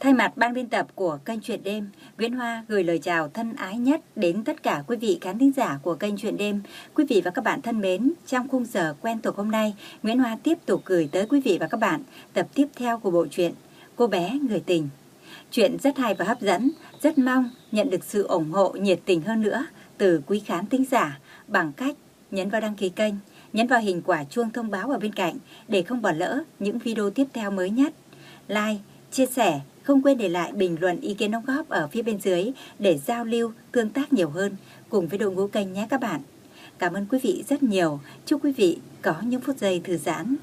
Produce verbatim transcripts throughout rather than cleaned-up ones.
Thay mặt ban biên tập của kênh Chuyện Đêm, Nguyễn Hoa gửi lời chào thân ái nhất đến tất cả quý vị khán thính giả của kênh Chuyện Đêm. Quý vị và các bạn thân mến, trong khung giờ quen thuộc hôm nay, Nguyễn Hoa tiếp tục gửi tới quý vị và các bạn tập tiếp theo của bộ truyện Cô bé người tình. Chuyện rất hay và hấp dẫn, rất mong nhận được sự ủng hộ nhiệt tình hơn nữa từ quý khán thính giả bằng cách nhấn vào đăng ký kênh, nhấn vào hình quả chuông thông báo ở bên cạnh để không bỏ lỡ những video tiếp theo mới nhất. Like, chia sẻ, không quên để lại bình luận ý kiến đóng góp ở phía bên dưới để giao lưu, tương tác nhiều hơn cùng với đội ngũ kênh nhé các bạn. Cảm ơn quý vị rất nhiều. Chúc quý vị có những phút giây thư giãn.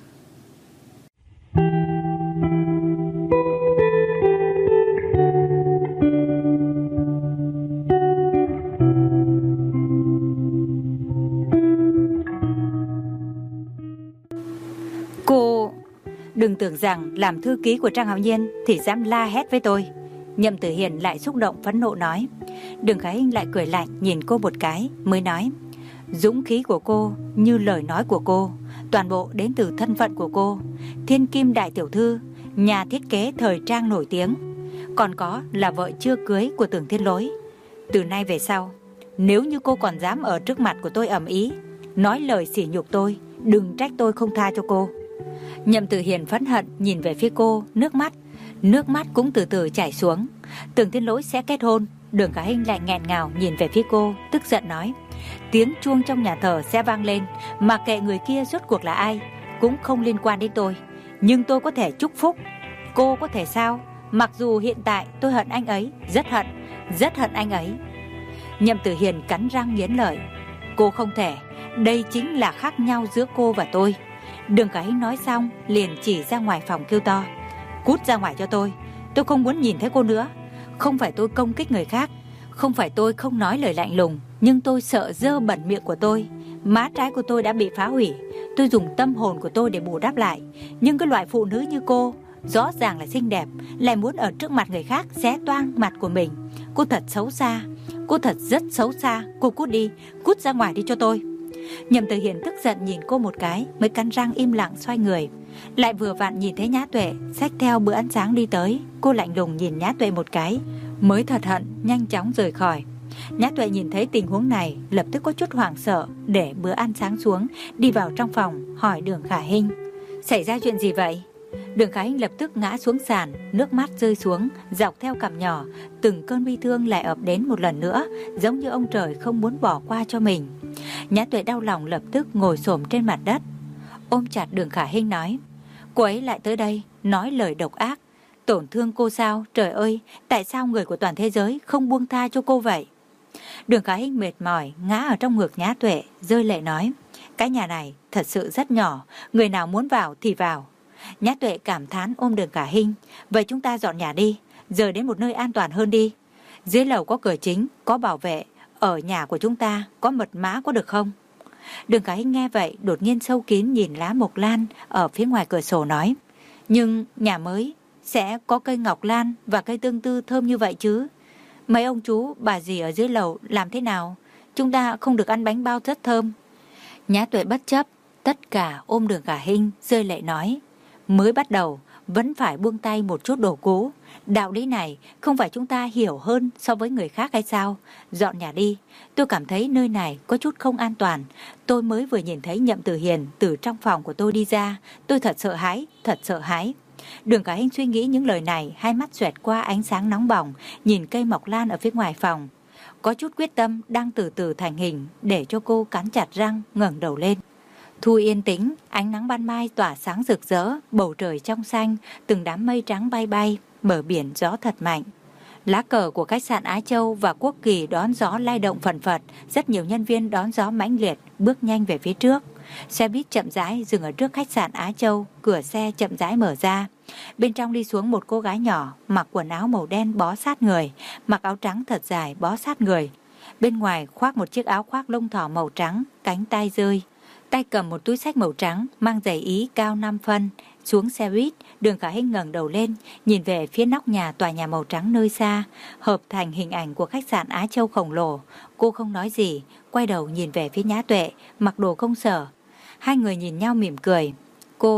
Cô đừng tưởng rằng làm thư ký của Trang Hạo Nhiên thì dám la hét với tôi. Nhậm Tử Hiền lại xúc động phẫn nộ nói. Đường Khải Hinh lại cười lạnh nhìn cô một cái mới nói, dũng khí của cô như lời nói của cô, toàn bộ đến từ thân phận của cô, thiên kim đại tiểu thư, nhà thiết kế thời trang nổi tiếng, còn có là vợ chưa cưới của Tưởng Thiên Lỗi. Từ nay về sau, nếu như cô còn dám ở trước mặt của tôi ầm ĩ, nói lời sỉ nhục tôi, đừng trách tôi không tha cho cô. Nhậm Tử Hiền phẫn hận nhìn về phía cô, nước mắt Nước mắt cũng từ từ chảy xuống. Tưởng Thiên Lỗi sẽ kết hôn. Đường Khải Hinh lại nghẹn ngào nhìn về phía cô, tức giận nói, tiếng chuông trong nhà thờ sẽ vang lên, mà kệ người kia rốt cuộc là ai, cũng không liên quan đến tôi. Nhưng tôi có thể chúc phúc, cô có thể sao? Mặc dù hiện tại tôi hận anh ấy, rất hận, rất hận anh ấy. Nhậm Tử Hiền cắn răng nghiến lợi, cô không thể, đây chính là khác nhau giữa cô và tôi. Đường Khải Hinh nói xong liền chỉ ra ngoài phòng kêu to, cút ra ngoài cho tôi, tôi không muốn nhìn thấy cô nữa. Không phải tôi công kích người khác, không phải tôi không nói lời lạnh lùng, nhưng tôi sợ dơ bẩn miệng của tôi. Má trái của tôi đã bị phá hủy, tôi dùng tâm hồn của tôi để bù đắp lại. Nhưng cái loại phụ nữ như cô, rõ ràng là xinh đẹp, lại muốn ở trước mặt người khác xé toang mặt của mình. Cô thật xấu xa, cô thật rất xấu xa. Cô cút đi, cút ra ngoài đi cho tôi. Nhậm Tử Hiền tức giận nhìn cô một cái, mới cắn răng im lặng xoay người. Lại vừa vặn nhìn thấy Nhã Tuệ xách theo bữa ăn sáng đi tới. Cô lạnh lùng nhìn Nhã Tuệ một cái, mới thật hận nhanh chóng rời khỏi. Nhã Tuệ nhìn thấy tình huống này lập tức có chút hoảng sợ, để bữa ăn sáng xuống, đi vào trong phòng hỏi Đường Khải Hinh, xảy ra chuyện gì vậy? Đường Khải Hinh lập tức ngã xuống sàn, nước mắt rơi xuống dọc theo cằm nhỏ. Từng cơn bi thương lại ập đến một lần nữa, giống như ông trời không muốn bỏ qua cho mình. Nhã Tuệ đau lòng lập tức ngồi xổm trên mặt đất, ôm chặt Đường Khải Hinh nói, cô ấy lại tới đây nói lời độc ác, tổn thương cô sao? Trời ơi, tại sao người của toàn thế giới không buông tha cho cô vậy? Đường Khải Hinh mệt mỏi ngã ở trong ngực Nhã Tuệ, rơi lệ nói, cái nhà này thật sự rất nhỏ, người nào muốn vào thì vào. Nhã Tuệ cảm thán ôm Đường Khải Hinh, vậy chúng ta dọn nhà đi, rời đến một nơi an toàn hơn đi. Dưới lầu có cửa chính, có bảo vệ, ở nhà của chúng ta có mật mã có được không? Đường Khải Hinh nghe vậy đột nhiên sâu kín nhìn lá mộc lan ở phía ngoài cửa sổ nói, nhưng nhà mới sẽ có cây ngọc lan và cây tương tư thơm như vậy chứ? Mấy ông chú bà dì ở dưới lầu làm thế nào? Chúng ta không được ăn bánh bao rất thơm. Nhã Tuệ bất chấp tất cả ôm Đường Khải Hinh rơi lệ nói, mới bắt đầu vẫn phải buông tay một chút đồ cũ. Đạo lý này không phải chúng ta hiểu hơn so với người khác hay sao? Dọn nhà đi, tôi cảm thấy nơi này có chút không an toàn. Tôi mới vừa nhìn thấy Nhậm Tử Hiền từ trong phòng của tôi đi ra, tôi thật sợ hãi, thật sợ hãi. Đường Khải Hinh suy nghĩ những lời này, hai mắt xoẹt qua ánh sáng nóng bỏng, nhìn cây mộc lan ở phía ngoài phòng. Có chút quyết tâm đang từ từ thành hình, để cho cô cắn chặt răng ngẩng đầu lên. Thu yên tĩnh, ánh nắng ban mai tỏa sáng rực rỡ, bầu trời trong xanh, từng đám mây trắng bay bay, bờ biển gió thật mạnh. Lá cờ của khách sạn Á Châu và quốc kỳ đón gió lay động phần phật, rất nhiều nhân viên đón gió mãnh liệt, bước nhanh về phía trước. Xe buýt chậm rãi dừng ở trước khách sạn Á Châu, cửa xe chậm rãi mở ra. Bên trong đi xuống một cô gái nhỏ, mặc quần áo màu đen bó sát người, mặc áo trắng thật dài bó sát người. Bên ngoài khoác một chiếc áo khoác lông thỏ màu trắng, cánh tay rơi. Tay cầm một túi xách màu trắng, mang giày Ý cao năm phân. Xuống xe buýt, Đường Khải Hinh ngẩng đầu lên, nhìn về phía nóc nhà tòa nhà màu trắng nơi xa, hợp thành hình ảnh của khách sạn Á Châu khổng lồ. Cô không nói gì, quay đầu nhìn về phía Nhã Tuệ, mặc đồ công sở. Hai người nhìn nhau mỉm cười. Cô,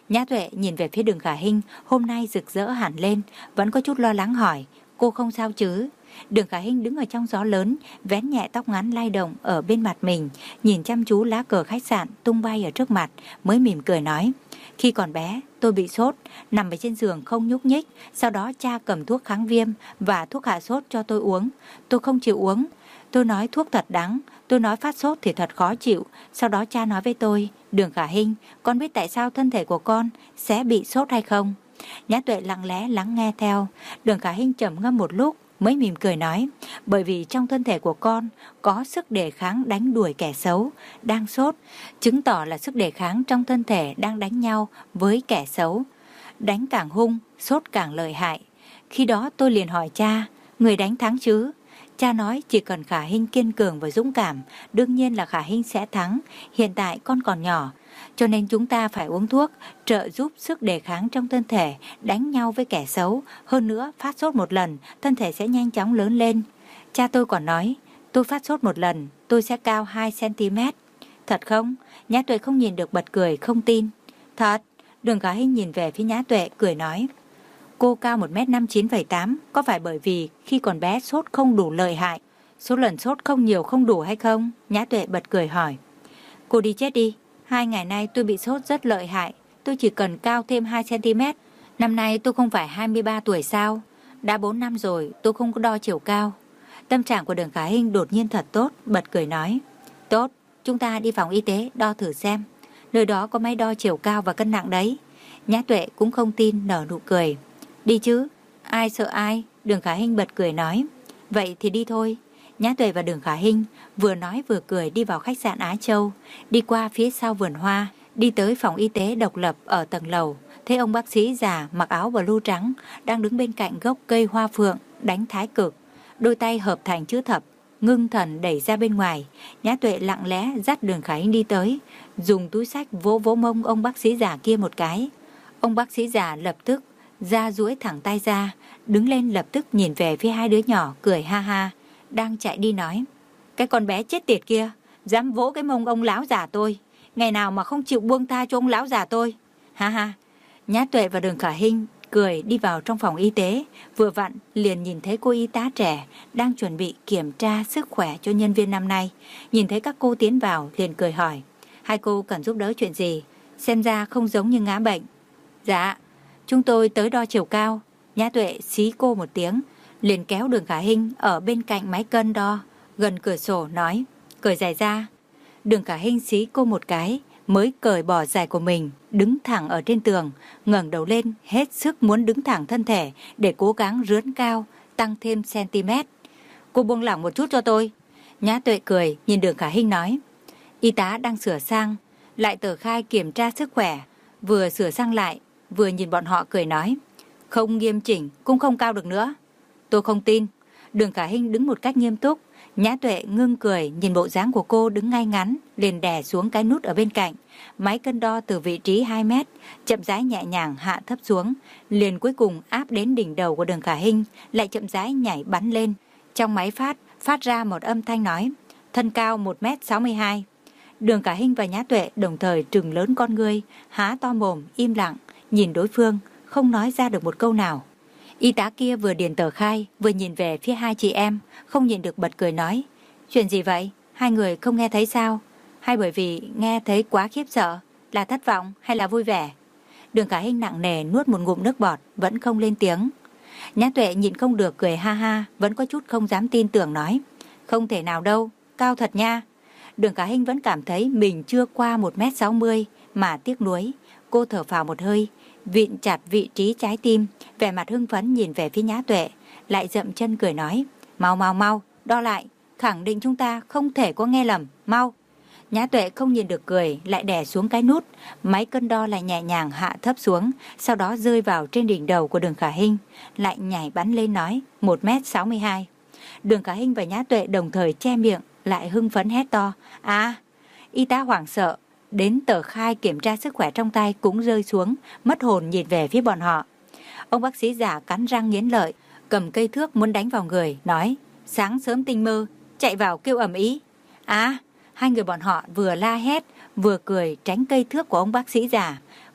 Nhã Tuệ nhìn về phía Đường Khả Hinh, hôm nay rực rỡ hẳn lên, vẫn có chút lo lắng hỏi, cô không sao chứ? Đường Khả Hinh đứng ở trong gió lớn, vén nhẹ tóc ngắn lay động ở bên mặt mình, nhìn chăm chú lá cờ khách sạn tung bay ở trước mặt, mới mỉm cười nói, khi còn bé tôi bị sốt, nằm ở trên giường không nhúc nhích, sau đó cha cầm thuốc kháng viêm và thuốc hạ sốt cho tôi uống, tôi không chịu uống. Tôi nói thuốc thật đắng, tôi nói phát sốt thì thật khó chịu, sau đó cha nói với tôi, Đường Khả Hinh, con biết tại sao thân thể của con sẽ bị sốt hay không? Nhã Tuệ lặng lẽ lắng nghe theo. Đường Khả Hinh trầm ngâm một lúc mới mỉm cười nói, bởi vì trong thân thể của con có sức đề kháng đánh đuổi kẻ xấu, đang sốt, chứng tỏ là sức đề kháng trong thân thể đang đánh nhau với kẻ xấu. Đánh càng hung, sốt càng lợi hại. Khi đó tôi liền hỏi cha, người đánh thắng chứ? Cha nói chỉ cần Khả Hinh kiên cường và dũng cảm, đương nhiên là Khả Hinh sẽ thắng. Hiện tại con còn nhỏ, cho nên chúng ta phải uống thuốc, trợ giúp sức đề kháng trong thân thể, đánh nhau với kẻ xấu. Hơn nữa, phát sốt một lần, thân thể sẽ nhanh chóng lớn lên. Cha tôi còn nói, tôi phát sốt một lần, tôi sẽ cao hai xăng ti mét. Thật không? Nhã Tuệ không nhìn được bật cười, không tin. Thật. Đường Khả Hinh nhìn về phía Nhã Tuệ, cười nói, cô cao một mét năm mươi chín phẩy tám, có phải bởi vì khi còn bé sốt không đủ lợi hại, số lần sốt không nhiều không đủ hay không? Nhã Tuệ bật cười hỏi. Cô đi chết đi, hai ngày nay tôi bị sốt rất lợi hại, tôi chỉ cần cao thêm hai xăng ti mét. Năm nay tôi không phải hai mươi ba tuổi sao? Đã bốn năm rồi tôi không có đo chiều cao. Tâm trạng của Đường Khả Hinh đột nhiên thật tốt, bật cười nói, tốt, chúng ta đi phòng y tế đo thử xem, nơi đó có máy đo chiều cao và cân nặng đấy. Nhã Tuệ cũng không tin, nở nụ cười. Đi chứ, ai sợ ai? Đường Khả Hinh bật cười nói, vậy thì đi thôi. Nhã Tuệ và Đường Khả Hinh vừa nói vừa cười đi vào khách sạn Á Châu, đi qua phía sau vườn hoa, đi tới phòng y tế độc lập ở tầng lầu. Thấy ông bác sĩ già mặc áo blue trắng đang đứng bên cạnh gốc cây hoa phượng đánh thái cực, đôi tay hợp thành chữ thập, ngưng thần đẩy ra bên ngoài. Nhã Tuệ lặng lẽ dắt Đường Khả Hinh đi tới, dùng túi xách vỗ vỗ mông ông bác sĩ già kia một cái. Ông bác sĩ già lập tức ra duỗi thẳng tay ra, đứng lên lập tức nhìn về phía hai đứa nhỏ, cười ha ha, đang chạy đi nói, cái con bé chết tiệt kia dám vỗ cái mông ông lão già tôi, ngày nào mà không chịu buông tha cho ông lão già tôi, ha ha. Nhã Tuệ và Đường Khả Hinh cười đi vào trong phòng y tế, vừa vặn liền nhìn thấy cô y tá trẻ đang chuẩn bị kiểm tra sức khỏe cho nhân viên năm nay. Nhìn thấy các cô tiến vào liền cười hỏi, hai cô cần giúp đỡ chuyện gì? Xem ra không giống như ngã bệnh. Dạ, chúng tôi tới đo chiều cao. Nhã Tuệ xí cô một tiếng, liền kéo Đường Khả Hinh ở bên cạnh máy cân đo gần cửa sổ nói, cởi giày ra. Đường Khả Hinh xí cô một cái, mới cởi bỏ giày của mình, đứng thẳng ở trên tường, ngẩng đầu lên, hết sức muốn đứng thẳng thân thể để cố gắng rướn cao, tăng thêm cm. Cô buông lỏng một chút cho tôi. Nhã Tuệ cười nhìn Đường Khả Hinh nói. Y tá đang sửa sang lại tờ khai kiểm tra sức khỏe, vừa sửa sang lại vừa nhìn bọn họ cười nói, không nghiêm chỉnh cũng không cao được nữa. Tôi không tin. Đường Khả Hinh đứng một cách nghiêm túc. Nhã Tuệ ngưng cười nhìn bộ dáng của cô đứng ngay ngắn, liền đè xuống cái nút ở bên cạnh. Máy cân đo từ vị trí hai mét chậm rãi nhẹ nhàng hạ thấp xuống, liền cuối cùng áp đến đỉnh đầu của Đường Khả Hinh, lại chậm rãi nhảy bắn lên. Trong máy phát phát ra một âm thanh nói, thân cao một mét sáu mươi hai. Đường Khả Hinh và Nhã Tuệ đồng thời trừng lớn con ngươi, há to mồm im lặng nhìn đối phương, không nói ra được một câu nào. Y tá kia vừa điền tờ khai vừa nhìn về phía hai chị em, không nhìn được bật cười nói, chuyện gì vậy? Hai người không nghe thấy sao? Hay bởi vì nghe thấy quá khiếp sợ, là thất vọng hay là vui vẻ? Đường Khả Hinh nặng nề nuốt một ngụm nước bọt, vẫn không lên tiếng. Nhã Tuệ nhìn không được cười ha ha, vẫn có chút không dám tin tưởng nói, không thể nào đâu, cao thật nha. Đường Khả Hinh vẫn cảm thấy mình chưa qua một mét sáu mươi mà tiếc nuối. Cô thở phào một hơi, vịn chặt vị trí trái tim, vẻ mặt hưng phấn nhìn về phía Nhã Tuệ, lại dậm chân cười nói, mau mau mau, đo lại, khẳng định chúng ta không thể có nghe lầm, mau. Nhã Tuệ không nhìn được cười, lại đè xuống cái nút, máy cân đo lại nhẹ nhàng hạ thấp xuống, sau đó rơi vào trên đỉnh đầu của Đường Khả Hinh, lại nhảy bắn lên nói, một mét sáu mươi hai. Đường Khả Hinh và Nhã Tuệ đồng thời che miệng, lại hưng phấn hét to, à. Y tá hoảng sợ, đến tờ khai kiểm tra sức khỏe trong tay cũng rơi xuống, mất hồn nhìn về phía bọn họ. Ông bác sĩ già cắn răng nghiến lợi, cầm cây thước muốn đánh vào người, nói, sáng sớm tinh mơ, chạy vào kêu ầm ĩ. À, hai người bọn họ vừa la hét, vừa cười tránh cây thước của ông bác sĩ già.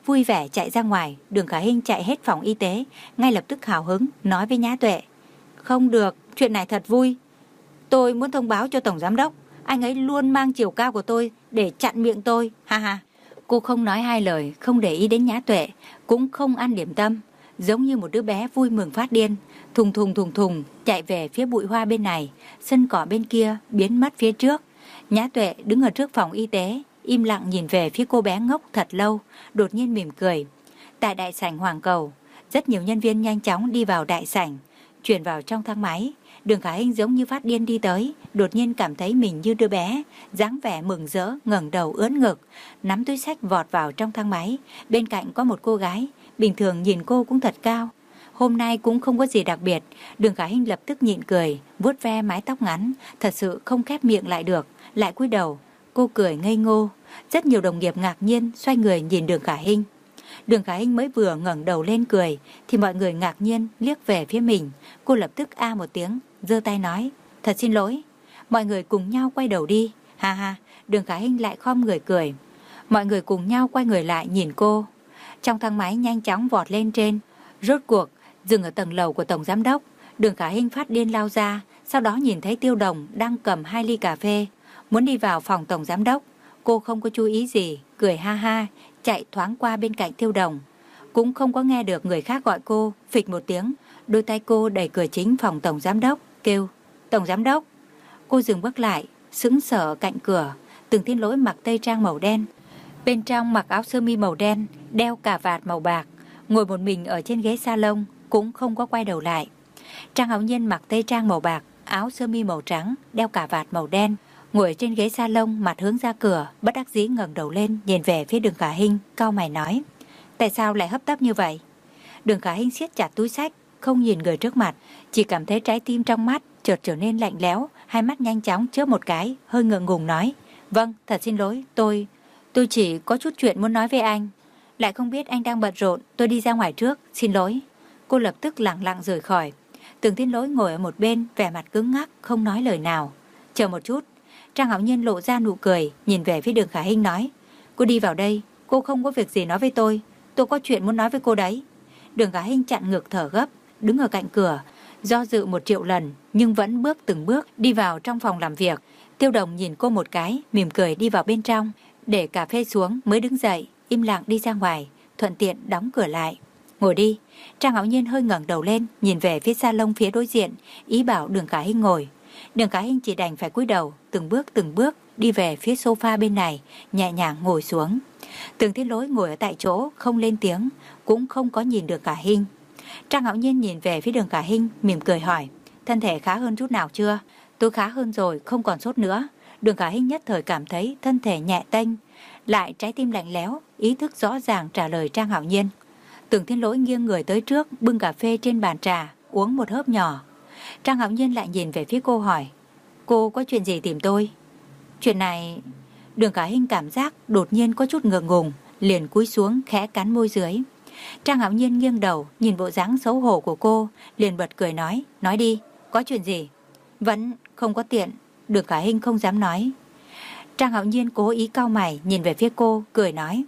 vui vẻ chạy ra ngoài. Đường Khả Hinh chạy hết phòng y tế, ngay lập tức hào hứng nói với Nhã Tuệ: Không được, chuyện này thật vui. Tôi muốn thông báo cho Tổng Giám Đốc, anh ấy luôn mang chiều cao của tôi để chặn miệng tôi, ha ha. Cô không nói hai lời, không để ý đến Nhã Tuệ, cũng không ăn điểm tâm, giống như một đứa bé vui mừng phát điên, thùng thùng thùng thùng chạy về phía bụi hoa bên này, sân cỏ bên kia biến mất phía trước. Nhã Tuệ đứng ở trước phòng y tế, im lặng nhìn về phía cô bé ngốc thật lâu, đột nhiên mỉm cười. Tại đại sảnh Hoàng Cầu, rất nhiều nhân viên nhanh chóng đi vào đại sảnh, chuyển vào trong thang máy. Đường Khả Hinh giống như phát điên đi tới, đột nhiên cảm thấy mình như đứa bé, dáng vẻ mừng rỡ, ngẩng đầu ưỡn ngực, nắm túi xách vọt vào trong thang máy. Bên cạnh có một cô gái, bình thường nhìn cô cũng thật cao, hôm nay cũng không có gì đặc biệt. Đường Khả Hinh lập tức nhịn cười, vuốt ve mái tóc ngắn, thật sự không khép miệng lại được, lại cúi đầu. Cô cười ngây ngô. Rất nhiều đồng nghiệp ngạc nhiên xoay người nhìn Đường Khả Hinh. Đường Khả Hinh mới vừa ngẩng đầu lên cười thì mọi người ngạc nhiên liếc về phía mình. Cô lập tức a một tiếng, giơ tay nói: Thật xin lỗi. Mọi người cùng nhau quay đầu đi. Ha ha. Đường Khả Hinh lại khom người cười. Mọi người cùng nhau quay người lại nhìn cô. Trong thang máy nhanh chóng vọt lên trên, rốt cuộc dừng ở tầng lầu của Tổng Giám Đốc. Đường Khả Hinh phát điên lao ra, sau đó nhìn thấy Tiêu Đồng đang cầm hai ly cà phê, muốn đi vào phòng Tổng Giám Đốc. Cô không có chú ý gì, cười ha ha, chạy thoáng qua bên cạnh Tiêu Đồng. Cũng không có nghe được người khác gọi cô, phịch một tiếng, đôi tay cô đẩy cửa chính phòng Tổng Giám Đốc, kêu: Tổng Giám Đốc. Cô dừng bước lại, sững sờ cạnh cửa. Từng Thiên Lỗi mặc tây trang màu đen, bên trong mặc áo sơ mi màu đen, đeo cà vạt màu bạc, ngồi một mình ở trên ghế salon, cũng không có quay đầu lại. Trang Hạo Nhiên mặc tây trang màu bạc, áo sơ mi màu trắng, đeo cà vạt màu đen, ngồi trên ghế salon, mặt hướng ra cửa, bất đắc dĩ ngẩng đầu lên nhìn về phía Đường Khả Hinh, cau mày nói: Tại sao lại hấp tấp như vậy? Đường Khả Hinh siết chặt túi xách, không nhìn người trước mặt, chỉ cảm thấy trái tim trong mắt chợt trở nên lạnh lẽo, hai mắt nhanh chóng chớp một cái, hơi ngượng ngùng nói: Vâng, thật xin lỗi, tôi tôi chỉ có chút chuyện muốn nói với anh. Lại không biết anh đang bận rộn, tôi đi ra ngoài trước, xin lỗi. Cô lập tức lặng lặng rời khỏi. Từng Thiên Lỗi ngồi ở một bên, vẻ mặt cứng ngắc, không nói lời nào. Chờ một chút. Trang Hạo Nhiên lộ ra nụ cười, nhìn về phía Đường Khả Hinh nói: Cô đi vào đây, cô không có việc gì nói với tôi, tôi có chuyện muốn nói với cô đấy. Đường Khả Hinh chặn ngực thở gấp, đứng ở cạnh cửa, do dự một triệu lần, nhưng vẫn bước từng bước đi vào trong phòng làm việc. Tiêu Đồng nhìn cô một cái, mỉm cười đi vào bên trong, để cà phê xuống mới đứng dậy, im lặng đi ra ngoài, thuận tiện đóng cửa lại. Ngồi đi. Trang Hạo Nhiên hơi ngẩng đầu lên, nhìn về phía salon phía đối diện, ý bảo Đường Khả Hinh ngồi. Đường Khả Hinh chỉ đành phải cúi đầu, từng bước từng bước đi về phía sofa bên này, nhẹ nhàng ngồi xuống. Từng Thiên Lỗi ngồi ở tại chỗ, không lên tiếng, cũng không có nhìn Đường Khả Hinh. Trang Hạo Nhiên nhìn về phía Đường Khả Hinh, mỉm cười hỏi: Thân thể khá hơn chút nào chưa? Tôi khá hơn rồi, không còn sốt nữa. Đường Khả Hinh nhất thời cảm thấy thân thể nhẹ tênh, lại trái tim lạnh lẽo, ý thức rõ ràng trả lời Trang Hạo Nhiên. Từng Thiên Lỗi nghiêng người tới trước, bưng cà phê trên bàn trà, uống một hớp nhỏ. Trang Hạo Nhiên lại nhìn về phía cô hỏi: Cô có chuyện gì tìm tôi? Chuyện này... Đường Khả Hinh cảm giác đột nhiên có chút ngượng ngùng, liền cúi xuống khẽ cắn môi dưới. Trang Hạo Nhiên nghiêng đầu nhìn bộ dáng xấu hổ của cô, liền bật cười nói: Nói đi, có chuyện gì? Vẫn không có tiện. Đường Khả Hinh không dám nói. Trang Hạo Nhiên cố ý cau mày nhìn về phía cô, cười nói: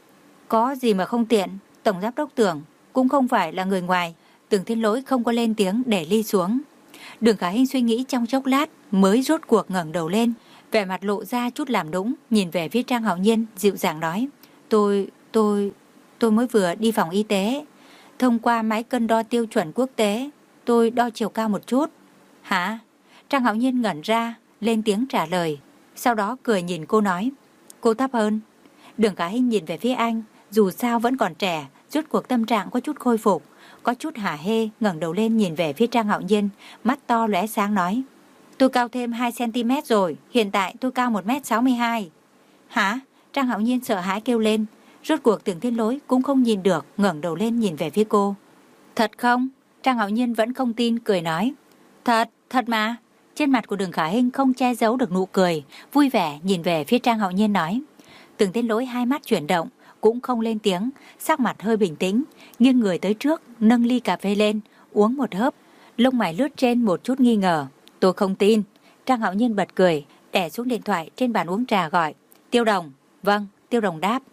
Có gì mà không tiện? Tổng Giám Đốc Tưởng cũng không phải là người ngoài. Từng Thiên Lỗi không có lên tiếng, để ly xuống. Đường Khả Hinh suy nghĩ trong chốc lát mới rốt cuộc ngẩng đầu lên, vẻ mặt lộ ra chút làm nũng, nhìn về phía Trang Hạo Nhiên, dịu dàng nói: Tôi, tôi, tôi mới vừa đi phòng y tế, thông qua máy cân đo tiêu chuẩn quốc tế, tôi đo chiều cao một chút. Hả? Trang Hạo Nhiên ngẩn ra, lên tiếng trả lời, sau đó cười nhìn cô nói: Cô thấp hơn. Đường Khả Hinh nhìn về phía anh, dù sao vẫn còn trẻ, rốt cuộc tâm trạng có chút khôi phục, có chút hả hê, ngẩng đầu lên nhìn về phía Trang Hạo Nhiên, mắt to lóe sáng nói: Tôi cao thêm hai xăng ti mét rồi, hiện tại tôi cao một mét sáu mươi hai. Hả? Trang Hạo Nhiên sợ hãi kêu lên. Rốt cuộc Tưởng Thiên Lỗi cũng không nhìn được, ngẩng đầu lên nhìn về phía cô. Thật không? Trang Hạo Nhiên vẫn không tin, cười nói: Thật, thật mà. Trên mặt của Đường Khả Hinh không che giấu được nụ cười, vui vẻ nhìn về phía Trang Hạo Nhiên nói. Tưởng Thiên Lỗi hai mắt chuyển động, cũng không lên tiếng, sắc mặt hơi bình tĩnh, nghiêng người tới trước, nâng ly cà phê lên, uống một hớp, lông mày lướt trên một chút nghi ngờ. Tôi không tin. Trang Hạo Nhiên bật cười, đè xuống điện thoại trên bàn uống trà gọi: Tiêu Đồng. Vâng. Tiêu Đồng đáp.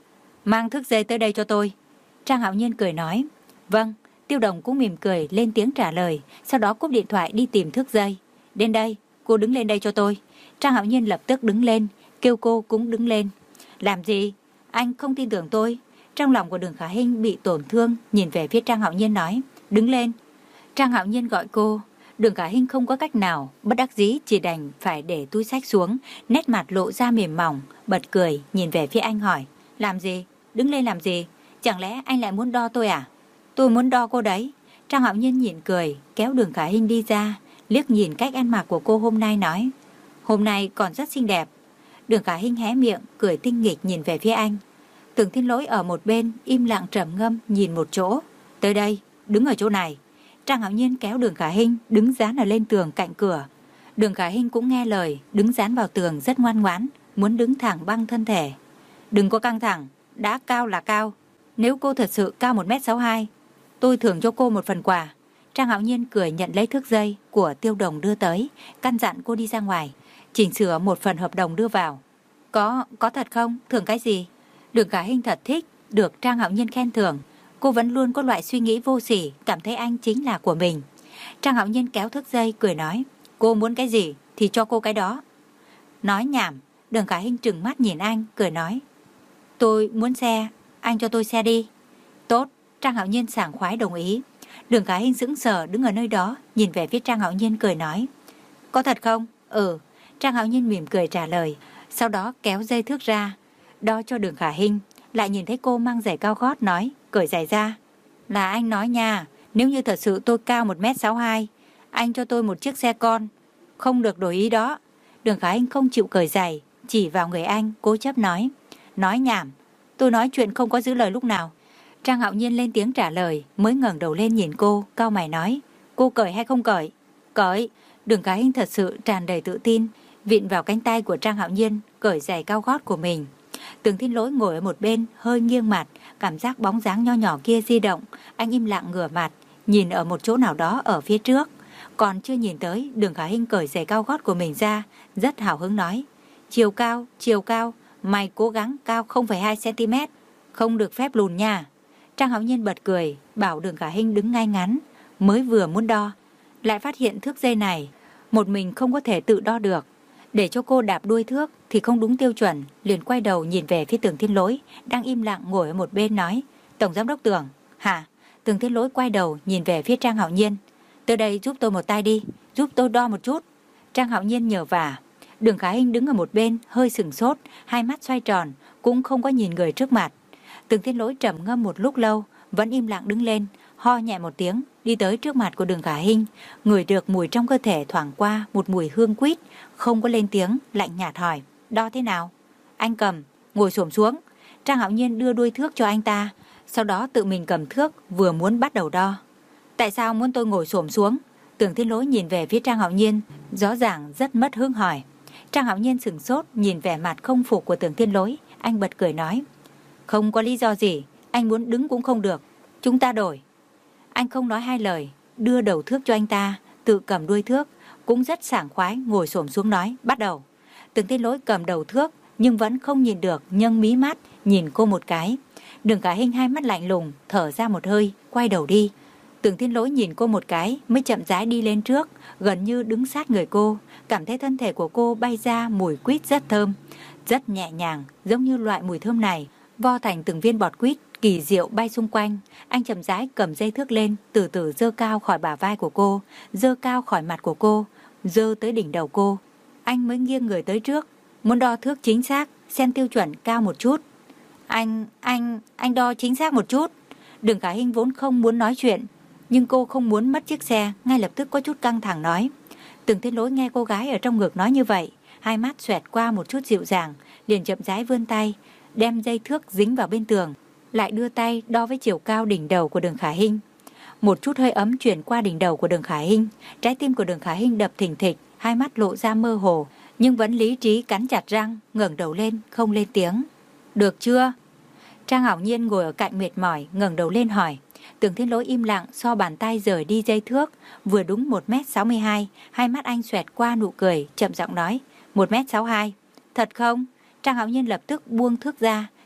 Mang thước dây tới đây cho tôi. Trang Hạo Nhiên cười nói. Vâng. Tiêu Đồng cũng mỉm cười lên tiếng trả lời, sau đó cúp điện thoại đi tìm thước dây. Đến đây, cô đứng lên đây cho tôi. Trang Hạo Nhiên lập tức đứng lên, kêu cô cũng đứng lên. Làm gì? Anh không tin tưởng tôi. Trong lòng của Đường Khả Hinh bị tổn thương, nhìn về phía Trang Hạo Nhiên nói. Đứng lên. Trang Hạo Nhiên gọi cô. Đường Khả Hinh không có cách nào, bất đắc dĩ chỉ đành phải để túi xách xuống, nét mặt lộ ra mềm mỏng, bật cười, nhìn về phía anh hỏi. Làm gì? Đứng lên làm gì? Chẳng lẽ anh lại muốn đo tôi à? Tôi muốn đo cô đấy. Trang Hạo Nhiên nhịn cười, kéo Đường Khả Hinh đi ra, liếc nhìn cách ăn mặc của cô hôm nay nói. Hôm nay còn rất xinh đẹp. Đường Khả Hinh hé miệng, cười tinh nghịch nhìn về phía anh. Tưởng Thiên Lỗi ở một bên, im lặng trầm ngâm nhìn một chỗ. Tới đây, đứng ở chỗ này. Trang Hạo Nhiên kéo Đường Khả Hinh đứng dán ở lên tường cạnh cửa. Đường Khả Hinh cũng nghe lời, đứng dán vào tường rất ngoan ngoãn, muốn đứng thẳng băng thân thể. Đừng có căng thẳng, đã cao là cao. Nếu cô thật sự cao một mét sáu hai, tôi thưởng cho cô một phần quà. Trang Hạo Nhiên cười nhận lấy thước dây của Tiêu Đồng đưa tới, căn dặn cô đi ra ngoài, chỉnh sửa một phần hợp đồng đưa vào. Có, có thật không? Thưởng cái gì? Đường Khả Hinh thật thích được Trang Hạo Nhiên khen thưởng. Cô vẫn luôn có loại suy nghĩ vô sỉ, cảm thấy anh chính là của mình. Trang Hạo Nhiên kéo thước dây cười nói. Cô muốn cái gì thì cho cô cái đó. Nói nhảm. Đường Khả Hinh trừng mắt nhìn anh, cười nói. Tôi muốn xe, anh cho tôi xe đi. Tốt. Trang Hạo Nhiên sảng khoái đồng ý. Đường Khả Hinh sững sờ đứng ở nơi đó, nhìn về phía Trang Hạo Nhiên cười nói. Có thật không? Ừ. Trang Hạo Nhiên mỉm cười trả lời, sau đó kéo dây thước ra, đo cho Đường Khả Hinh. Lại nhìn thấy cô mang giày cao gót nói, cởi giày ra. Là anh nói nha, nếu như thật sự tôi cao một mét sáu hai, anh cho tôi một chiếc xe con, không được đổi ý đó. Đường Khả Hinh không chịu cởi giày, chỉ vào người anh, cố chấp nói. Nói nhảm, tôi nói chuyện không có giữ lời lúc nào. Trang Hạo Nhiên lên tiếng trả lời, mới ngẩng đầu lên nhìn cô, cau mày nói. Cô cởi hay không cởi? Cởi. Đường Khả Hinh thật sự tràn đầy tự tin, vịn vào cánh tay của Trang Hạo Nhiên, cởi giày cao gót của mình. Tưởng Thiên Lỗi ngồi ở một bên, hơi nghiêng mặt, cảm giác bóng dáng nho nhỏ kia di động. Anh im lặng ngửa mặt, nhìn ở một chỗ nào đó ở phía trước. Còn chưa nhìn tới, Đường Khả Hinh cởi giày cao gót của mình ra, rất hào hứng nói. Chiều cao, chiều cao, mày cố gắng cao không phẩy hai xăng ti mét, không được phép lùn nha. Trang Hạo Nhiên bật cười, bảo Đường Khả Hinh đứng ngay ngắn. Mới vừa muốn đo, lại phát hiện thước dây này một mình không có thể tự đo được. Để cho cô đạp đuôi thước thì không đúng tiêu chuẩn, liền quay đầu nhìn về phía Tưởng Thiên Lỗi đang im lặng ngồi ở một bên nói. Tổng giám đốc Tưởng. Hả? Tưởng Thiên Lỗi quay đầu nhìn về phía Trang Hạo Nhiên. Tới đây giúp tôi một tay đi, giúp tôi đo một chút. Trang Hạo Nhiên nhờ vả. Đường Khả Hinh đứng ở một bên hơi sừng sốt, hai mắt xoay tròn, cũng không có nhìn người trước mặt. Tưởng Thiên Lỗi trầm ngâm một lúc lâu, vẫn im lặng đứng lên, ho nhẹ một tiếng, đi tới trước mặt của Đường Khả Hinh, ngửi được mùi trong cơ thể thoảng qua một mùi hương quýt, không có lên tiếng, lạnh nhạt hỏi. Đo thế nào? Anh cầm, ngồi xổm xuống. Trang Hạo Nhiên đưa đuôi thước cho anh ta, sau đó tự mình cầm thước, vừa muốn bắt đầu đo. Tại sao muốn tôi ngồi xổm xuống? Tưởng Thiên Lỗi nhìn về phía Trang Hạo Nhiên, rõ ràng rất mất hứng hỏi. Trang Hạo Nhiên sửng sốt nhìn vẻ mặt không phục của Tưởng Thiên Lỗi, anh bật cười nói. Không có lý do gì, anh muốn đứng cũng không được, chúng ta đổi. Anh không nói hai lời, đưa đầu thước cho anh ta, tự cầm đuôi thước, cũng rất sảng khoái ngồi xổm xuống nói, bắt đầu. Tưởng Thiên Lỗi cầm đầu thước, nhưng vẫn không nhìn được, nhâng mí mắt, nhìn cô một cái. Đường Khả Hinh hai mắt lạnh lùng, thở ra một hơi, quay đầu đi. Tưởng Thiên Lỗi nhìn cô một cái, mới chậm rãi đi lên trước, gần như đứng sát người cô, cảm thấy thân thể của cô bay ra mùi quýt rất thơm, rất nhẹ nhàng, giống như loại mùi thơm này vo thành từng viên bọt quýt kỳ diệu bay xung quanh. Anh chậm rãi cầm dây thước lên, từ từ giơ cao khỏi bả vai của cô, giơ cao khỏi mặt của cô, giơ tới đỉnh đầu cô. Anh mới nghiêng người tới trước, muốn đo thước chính xác, xem tiêu chuẩn cao một chút. Anh, anh, anh đo chính xác một chút. Đường Khả Hinh vốn không muốn nói chuyện, nhưng cô không muốn mất chiếc xe, ngay lập tức có chút căng thẳng nói. Tưởng Thiên Lỗi nghe cô gái ở trong ngực nói như vậy, hai mắt xoẹt qua một chút dịu dàng, liền chậm rãi vươn tay, đem dây thước dính vào bên tường, lại đưa tay đo với chiều cao đỉnh đầu của Đường Khả Hinh. Một chút hơi ấm chuyển qua đỉnh đầu của Đường Khả Hinh, trái tim của Đường Khả Hinh đập thình thịch, hai mắt lộ ra mơ hồ, nhưng vẫn lý trí cắn chặt răng, ngẩng đầu lên, không lên tiếng. Được chưa? Trang Hạo Nhiên ngồi ở cạnh mệt mỏi, ngẩng đầu lên hỏi. Tưởng Thiên Lỗi im lặng, so bàn tay rời đi dây thước, vừa đúng một mét sáu mươi hai, hai mắt anh xoẹt qua nụ cười, chậm giọng nói, một mét sáu mươi hai. Thật không? Trang Hạo Nhiên lập tức buông thước ra,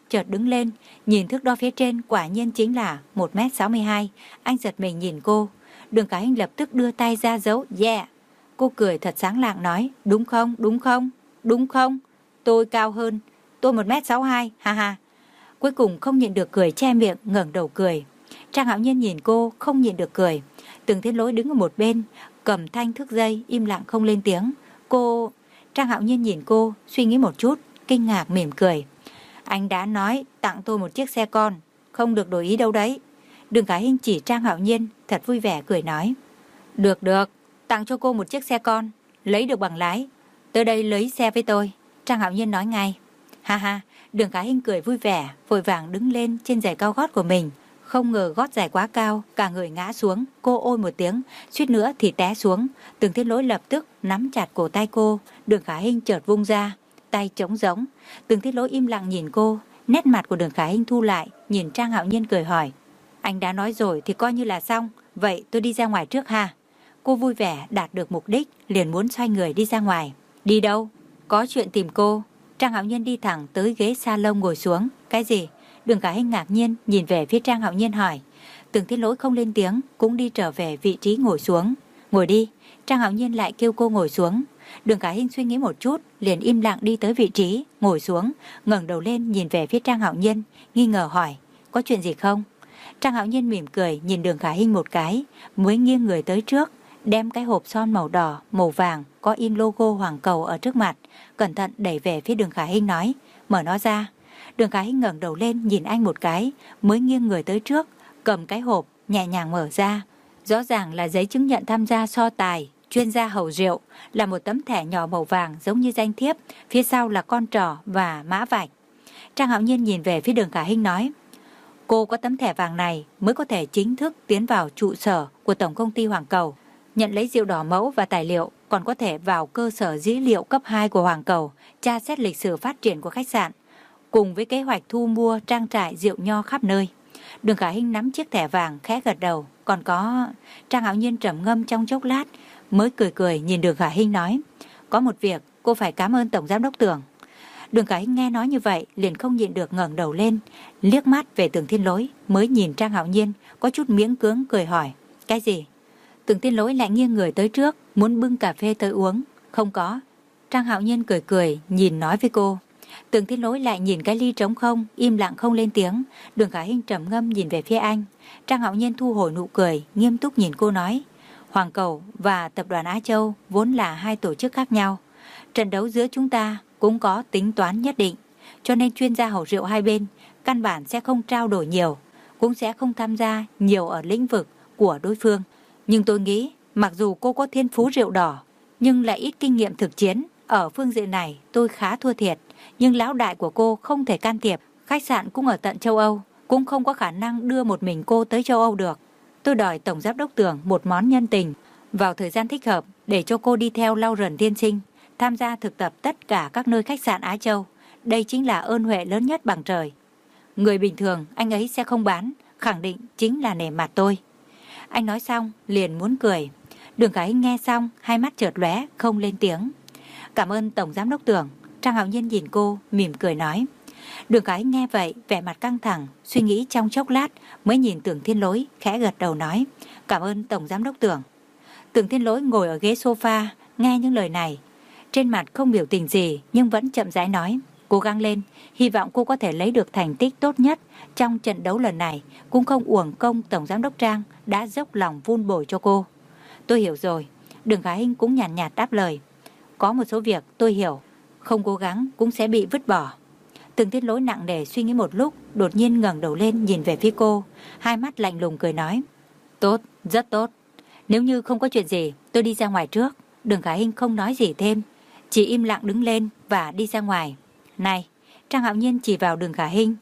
chợt đứng lên, nhìn thước đo phía trên quả nhiên chính là một mét sáu mươi hai. Anh giật mình nhìn cô. Đường Khải Hinh lập tức đưa tay ra dấu yeah. Cô cười thật sáng lạng nói, đúng không, đúng không, đúng không? Tôi cao hơn, tôi một mét sáu mươi hai, ha ha. Cuối cùng không nhịn được cười che miệng, ngẩng đầu cười. Trang Hạo Nhiên nhìn cô, không nhịn được cười. Tưởng Thiên Lỗi đứng ở một bên, cầm thanh thước dây, im lặng không lên tiếng. Cô... Trang Hạo Nhiên nhìn cô, suy nghĩ một chút, kinh ngạc mỉm cười. Anh đã nói tặng tôi một chiếc xe con, không được đổi ý đâu đấy. Đường Khải Hinh chỉ Trang Hạo Nhiên, thật vui vẻ cười nói. Được được, tặng cho cô một chiếc xe con, lấy được bằng lái. Tới đây lấy xe với tôi. Trang Hạo Nhiên nói ngay. Ha ha, Đường Khải Hinh cười vui vẻ, vội vàng đứng lên trên giày cao gót của mình. Không ngờ gót giày quá cao, cả người ngã xuống. Cô ôi một tiếng, suýt nữa thì té xuống. Tưởng Thiên Lỗi lập tức nắm chặt cổ tay cô. Đường Khải Hinh chợt vung ra, tay trống rỗng. Tưởng Thiên Lỗi im lặng nhìn cô. Nét mặt của Đường Khải Hinh thu lại, nhìn Trang Hạo Nhiên cười hỏi. Anh đã nói rồi thì coi như là xong. Vậy tôi đi ra ngoài trước ha. Cô vui vẻ đạt được mục đích, liền muốn xoay người đi ra ngoài. Đi đâu? Có chuyện tìm cô. Trang Hạo Nhiên đi thẳng tới ghế salon ngồi xuống. Cái gì? Đường Khải Hinh ngạc nhiên nhìn về phía Trang Hạo Nhiên hỏi. Tưởng Thiên Lỗi không lên tiếng, cũng đi trở về vị trí ngồi xuống. Ngồi đi. Trang Hạo Nhiên lại kêu cô ngồi xuống. Đường Khải Hinh suy nghĩ một chút, liền im lặng đi tới vị trí, ngồi xuống, ngẩng đầu lên nhìn về phía Trang Hạo Nhiên, nghi ngờ hỏi, có chuyện gì không? Trang Hạo Nhiên mỉm cười nhìn Đường Khải Hinh một cái, mới nghiêng người tới trước, đem cái hộp son màu đỏ, màu vàng có in logo Hoàng Cầu ở trước mặt, cẩn thận đẩy về phía Đường Khải Hinh nói, mở nó ra. Đường Khải Hinh ngẩng đầu lên nhìn anh một cái, mới nghiêng người tới trước, cầm cái hộp nhẹ nhàng mở ra. Rõ ràng là giấy chứng nhận tham gia so tài chuyên gia hầu rượu, là một tấm thẻ nhỏ màu vàng giống như danh thiếp, phía sau là con trỏ và mã vạch. Trang Hạo Nhiên nhìn về phía Đường Khải Hinh nói, cô có tấm thẻ vàng này mới có thể chính thức tiến vào trụ sở của Tổng công ty Hoàng Cầu, nhận lấy rượu đỏ mẫu và tài liệu, còn có thể vào cơ sở dữ liệu cấp hai của Hoàng Cầu, tra xét lịch sử phát triển của khách sạn, cùng với kế hoạch thu mua trang trại rượu nho khắp nơi. Đường Khải Hinh nắm chiếc thẻ vàng khẽ gật đầu. Còn có... Trang Hạo Nhiên trầm ngâm trong chốc lát, mới cười cười nhìn Đường Khải Hinh nói, có một việc cô phải cảm ơn Tổng Giám đốc Tưởng. Đường Khải Hinh nghe nói như vậy liền không nhịn được ngẩng đầu lên, liếc mắt về Tưởng Thiên Lỗi, mới nhìn Trang Hạo Nhiên, có chút miễn cưỡng cười hỏi, cái gì? Tưởng Thiên Lỗi lại nghiêng người tới trước, muốn bưng cà phê tới uống. Không có. Trang Hạo Nhiên cười cười nhìn nói với cô. Tưởng Thiên Lỗi lại nhìn cái ly trống không, im lặng không lên tiếng. Đường Khải Hinh trầm ngâm nhìn về phía anh. Trang Hạo Nhiên thu hồi nụ cười, nghiêm túc nhìn cô nói, Hoàng Cầu và Tập đoàn Á Châu vốn là hai tổ chức khác nhau. Trận đấu giữa chúng ta cũng có tính toán nhất định, cho nên chuyên gia hầu rượu hai bên căn bản sẽ không trao đổi nhiều, cũng sẽ không tham gia nhiều ở lĩnh vực của đối phương. Nhưng tôi nghĩ, mặc dù cô có thiên phú rượu đỏ, nhưng lại ít kinh nghiệm thực chiến, ở phương diện này tôi khá thua thiệt. Nhưng lão đại của cô không thể can thiệp, khách sạn cũng ở tận châu Âu, cũng không có khả năng đưa một mình cô tới châu Âu được. Tôi đòi Tổng Giám đốc Tưởng một món nhân tình, vào thời gian thích hợp, để cho cô đi theo Lauren tiên sinh, tham gia thực tập tất cả các nơi khách sạn Á Châu. Đây chính là ơn huệ lớn nhất bằng trời. Người bình thường anh ấy sẽ không bán, khẳng định chính là nể mặt tôi. Anh nói xong liền muốn cười. Đường Khải Hinh nghe xong, hai mắt chợt lóe, không lên tiếng. Cảm ơn Tổng Giám đốc Tưởng. Trang Hạo Nhiên nhìn cô, mỉm cười nói. Đường Khải Hinh nghe vậy, vẻ mặt căng thẳng, suy nghĩ trong chốc lát, mới nhìn Tưởng Thiên Lỗi, khẽ gật đầu nói, cảm ơn Tổng Giám đốc Tưởng. Tưởng Thiên Lỗi ngồi ở ghế sofa, nghe những lời này, trên mặt không biểu tình gì, nhưng vẫn chậm rãi nói, cố gắng lên, hy vọng cô có thể lấy được thành tích tốt nhất trong trận đấu lần này, cũng không uổng công Tổng Giám đốc Trang đã dốc lòng vun bồi cho cô. Tôi hiểu rồi. Đường Khải Hinh cũng nhàn nhạt, nhạt đáp lời, có một số việc tôi hiểu, không cố gắng cũng sẽ bị vứt bỏ. Tưởng Thiên Lỗi nặng nề suy nghĩ một lúc, đột nhiên ngẩng đầu lên nhìn về phía cô, hai mắt lạnh lùng cười nói, tốt, rất tốt. Nếu như không có chuyện gì, tôi đi ra ngoài trước. Đường Khải Hinh không nói gì thêm, chỉ im lặng đứng lên và đi ra ngoài. Này, Trang Hạo Nhiên chỉ vào Đường Khải Hinh,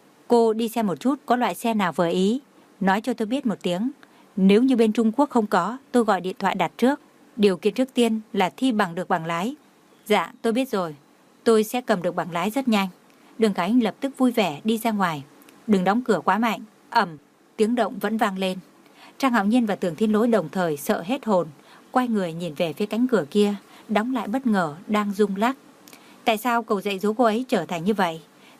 cô đi xem một chút có loại xe nào vừa ý, nói cho tôi biết một tiếng. Nếu như bên Trung Quốc không có, tôi gọi điện thoại đặt trước. Điều kiện trước tiên là thi bằng được bằng lái. Dạ, tôi biết rồi. Tôi sẽ cầm được bằng lái rất nhanh. Đường Khải Hinh lập tức vui vẻ đi ra ngoài. Đừng đóng cửa quá mạnh. Ầm, tiếng động vẫn vang lên. Trang Hạo Nhiên và Tưởng Thiên Lỗi đồng thời sợ hết hồn, quay người nhìn về phía cánh cửa kia, đóng lại bất ngờ đang rung lắc. Tại sao cậu dạy dỗ cô ấy trở thành như vậy?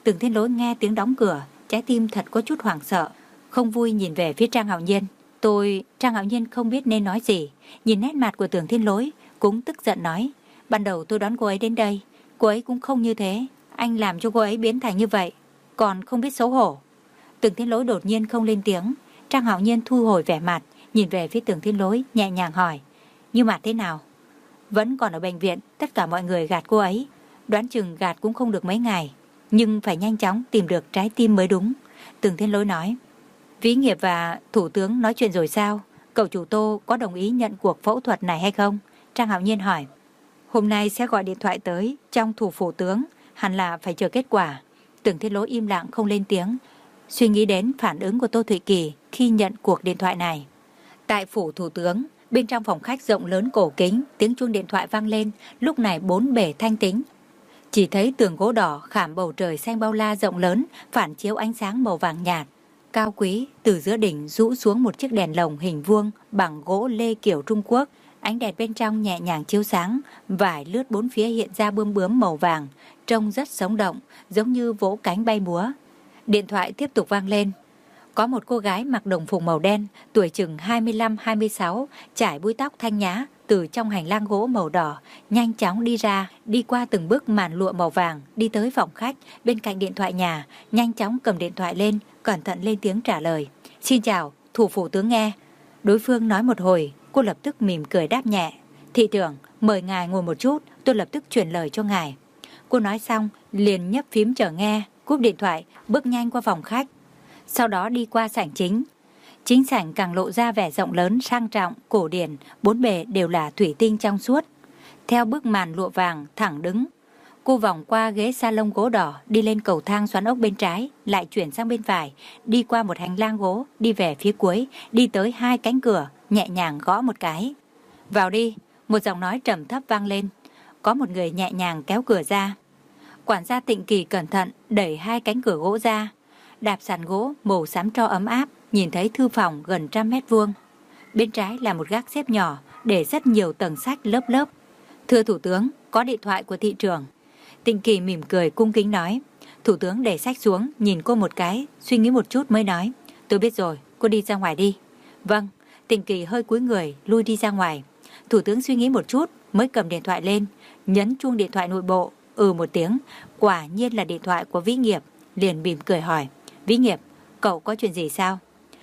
Tưởng Thiên Lỗi nghe tiếng đóng cửa, trái tim thật có chút hoảng sợ, không vui nhìn về phía Trang Hạo Nhiên. Tôi, Trang Hạo Nhiên không biết nên nói gì, nhìn nét mặt của Tưởng Thiên Lỗi, cũng tức giận nói, ban đầu tôi đón cô ấy đến đây, cô ấy cũng không như thế, anh làm cho cô ấy biến thành như vậy, còn không biết xấu hổ. Tưởng Thiên Lỗi đột nhiên không lên tiếng, Trang Hạo Nhiên thu hồi vẻ mặt, nhìn về phía Tưởng Thiên Lỗi nhẹ nhàng hỏi, Như Mạt thế nào? Vẫn còn ở bệnh viện, tất cả mọi người gạt cô ấy, đoán chừng gạt cũng không được mấy ngày, nhưng phải nhanh chóng tìm được trái tim mới đúng. Tưởng Thiên Lỗi nói, Vĩ Nghiệp và Thủ tướng nói chuyện rồi sao? Cậu chủ Tô có đồng ý nhận cuộc phẫu thuật này hay không? Trang Hạo Nhiên hỏi. Hôm nay sẽ gọi điện thoại tới trong thủ phủ tướng, hẳn là phải chờ kết quả. Tưởng Thiên Lỗi im lặng không lên tiếng, suy nghĩ đến phản ứng của Tô Thụy Kỳ khi nhận cuộc điện thoại này. Tại phủ thủ tướng, bên trong phòng khách rộng lớn cổ kính, tiếng chuông điện thoại vang lên, lúc này bốn bề thanh tĩnh. Chỉ thấy tường gỗ đỏ khảm bầu trời xanh bao la rộng lớn, phản chiếu ánh sáng màu vàng nhạt. Cao quý, từ giữa đỉnh rũ xuống một chiếc đèn lồng hình vuông bằng gỗ lê kiểu Trung Quốc. Ánh đèn bên trong nhẹ nhàng chiếu sáng, vải lướt bốn phía hiện ra bươm bướm màu vàng, trông rất sống động, giống như vỗ cánh bay múa. Điện thoại tiếp tục vang lên. Có một cô gái mặc đồng phục màu đen, tuổi chừng hai mươi lăm hai mươi sáu, trải búi tóc thanh nhã, từ trong hành lang gỗ màu đỏ, nhanh chóng đi ra, đi qua từng bước màn lụa màu vàng, đi tới phòng khách, bên cạnh điện thoại nhà, nhanh chóng cầm điện thoại lên, cẩn thận lên tiếng trả lời. Xin chào, thủ phủ tướng nghe. Đối phương nói một hồi, cô lập tức mỉm cười đáp nhẹ. Thị trưởng, mời ngài ngồi một chút, tôi lập tức truyền lời cho ngài. Cô nói xong, liền nhấp phím chờ nghe, cúp điện thoại, bước nhanh qua phòng khách. Sau đó đi qua sảnh chính. Chính sảnh càng lộ ra vẻ rộng lớn, sang trọng, cổ điển, bốn bề đều là thủy tinh trong suốt. Theo bức màn lụa vàng thẳng đứng, cô vòng qua ghế salon gỗ đỏ, đi lên cầu thang xoắn ốc bên trái, lại chuyển sang bên phải, đi qua một hành lang gỗ, đi về phía cuối, đi tới hai cánh cửa, nhẹ nhàng gõ một cái. Vào đi, một giọng nói trầm thấp vang lên. Có một người nhẹ nhàng kéo cửa ra. Quản gia Tịnh Kỳ cẩn thận đẩy hai cánh cửa gỗ ra. Đạp sàn gỗ màu xám tro ấm áp, nhìn thấy thư phòng gần trăm mét vuông. Bên trái là một gác xếp nhỏ, để rất nhiều tầng sách lớp lớp. Thưa thủ tướng, có điện thoại của thị trưởng. Tịnh Kỳ mỉm cười cung kính nói. Thủ tướng để sách xuống, nhìn cô một cái, suy nghĩ một chút mới nói. Tôi biết rồi, cô đi ra ngoài đi. Vâng. Tịnh Kỳ hơi cúi người, lui đi ra ngoài. Thủ tướng suy nghĩ một chút, mới cầm điện thoại lên, nhấn chuông điện thoại nội bộ, ừ một tiếng, quả nhiên là điện thoại của Vĩ Nghiệp, liền mỉm cười hỏi. Vĩ Nghiệp, cậu có chuyện gì sao?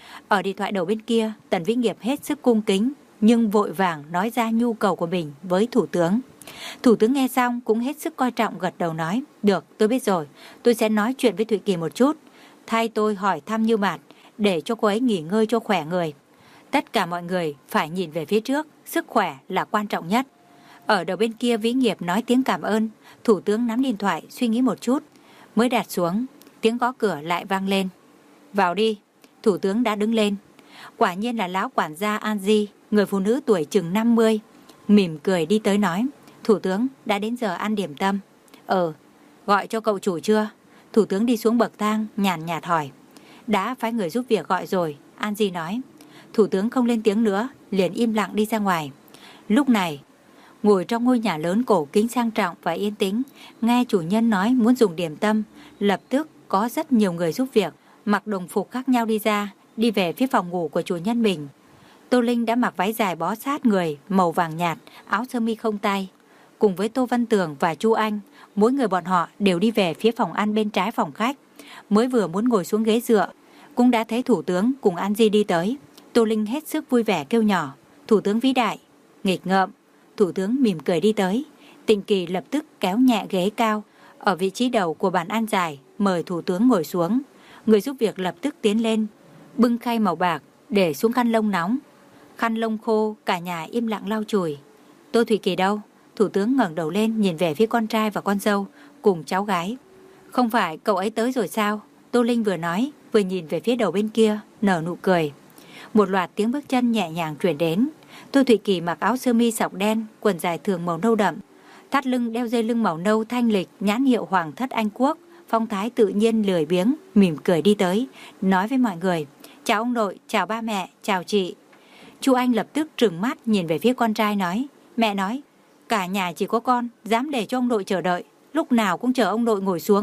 Ở điện thoại đầu bên kia, Tần Vĩ Nghiệp hết sức cung kính, nhưng vội vàng nói ra nhu cầu của mình với thủ tướng. Thủ tướng nghe xong cũng hết sức coi trọng, gật đầu nói. Được, tôi biết rồi, tôi sẽ nói chuyện với Thụy Kỳ một chút, thay tôi hỏi thăm Như Mạt, để cho cô ấy nghỉ ngơi cho khỏe người. Tất cả mọi người phải nhìn về phía trước, sức khỏe là quan trọng nhất. Ở đầu bên kia Vĩ Nghiệp nói tiếng cảm ơn. Thủ tướng nắm điện thoại suy nghĩ một chút, mới đặt xuống. Tiếng gõ cửa lại vang lên. Vào đi. Thủ tướng đã đứng lên. Quả nhiên là lão quản gia An Di, người phụ nữ tuổi chừng năm mươi, mỉm cười đi tới nói. Thủ tướng, đã đến giờ ăn điểm tâm. Ờ, gọi cho cậu chủ chưa? Thủ tướng đi xuống bậc thang, nhàn nhạt hỏi. Đã phái người giúp việc gọi rồi, An Di nói. Thủ tướng không lên tiếng nữa, liền im lặng đi ra ngoài. Lúc này, ngồi trong ngôi nhà lớn cổ kính sang trọng và yên tĩnh, nghe chủ nhân nói muốn dùng điểm tâm, lập tức có rất nhiều người giúp việc, mặc đồng phục khác nhau đi ra, đi về phía phòng ngủ của chủ nhân mình. Tô Linh đã mặc váy dài bó sát người, màu vàng nhạt, áo sơ mi không tay. Cùng với Tô Văn Tường và Chu Anh, mỗi người bọn họ đều đi về phía phòng ăn bên trái phòng khách. Mới vừa muốn ngồi xuống ghế dựa, cũng đã thấy thủ tướng cùng An Di đi tới. Tô Linh hết sức vui vẻ kêu nhỏ. Thủ tướng vĩ đại. Nghịch ngợm. Thủ tướng mỉm cười đi tới. Tịnh Kỳ lập tức kéo nhẹ ghế cao ở vị trí đầu của bàn ăn dài, mời thủ tướng ngồi xuống. Người giúp việc lập tức tiến lên, bưng khay màu bạc để xuống khăn lông nóng. Khăn lông khô, cả nhà im lặng lau chùi. Tô Thụy Kỳ đâu? Thủ tướng ngẩng đầu lên nhìn về phía con trai và con dâu cùng cháu gái. Không phải cậu ấy tới rồi sao? Tô Linh vừa nói vừa nhìn về phía đầu bên kia, nở nụ cười. Một loạt tiếng bước chân nhẹ nhàng truyền đến. Tô Thụy Kỳ mặc áo sơ mi sọc đen, quần dài thường màu nâu đậm, thắt lưng đeo dây lưng màu nâu thanh lịch, nhãn hiệu Hoàng thất Anh Quốc, phong thái tự nhiên lười biếng, mỉm cười đi tới, nói với mọi người. Chào ông nội, chào ba mẹ, chào chị. Chu Anh lập tức trừng mắt nhìn về phía con trai nói. Mẹ nói, cả nhà chỉ có con, dám để cho ông nội chờ đợi, lúc nào cũng chờ ông nội ngồi xuống.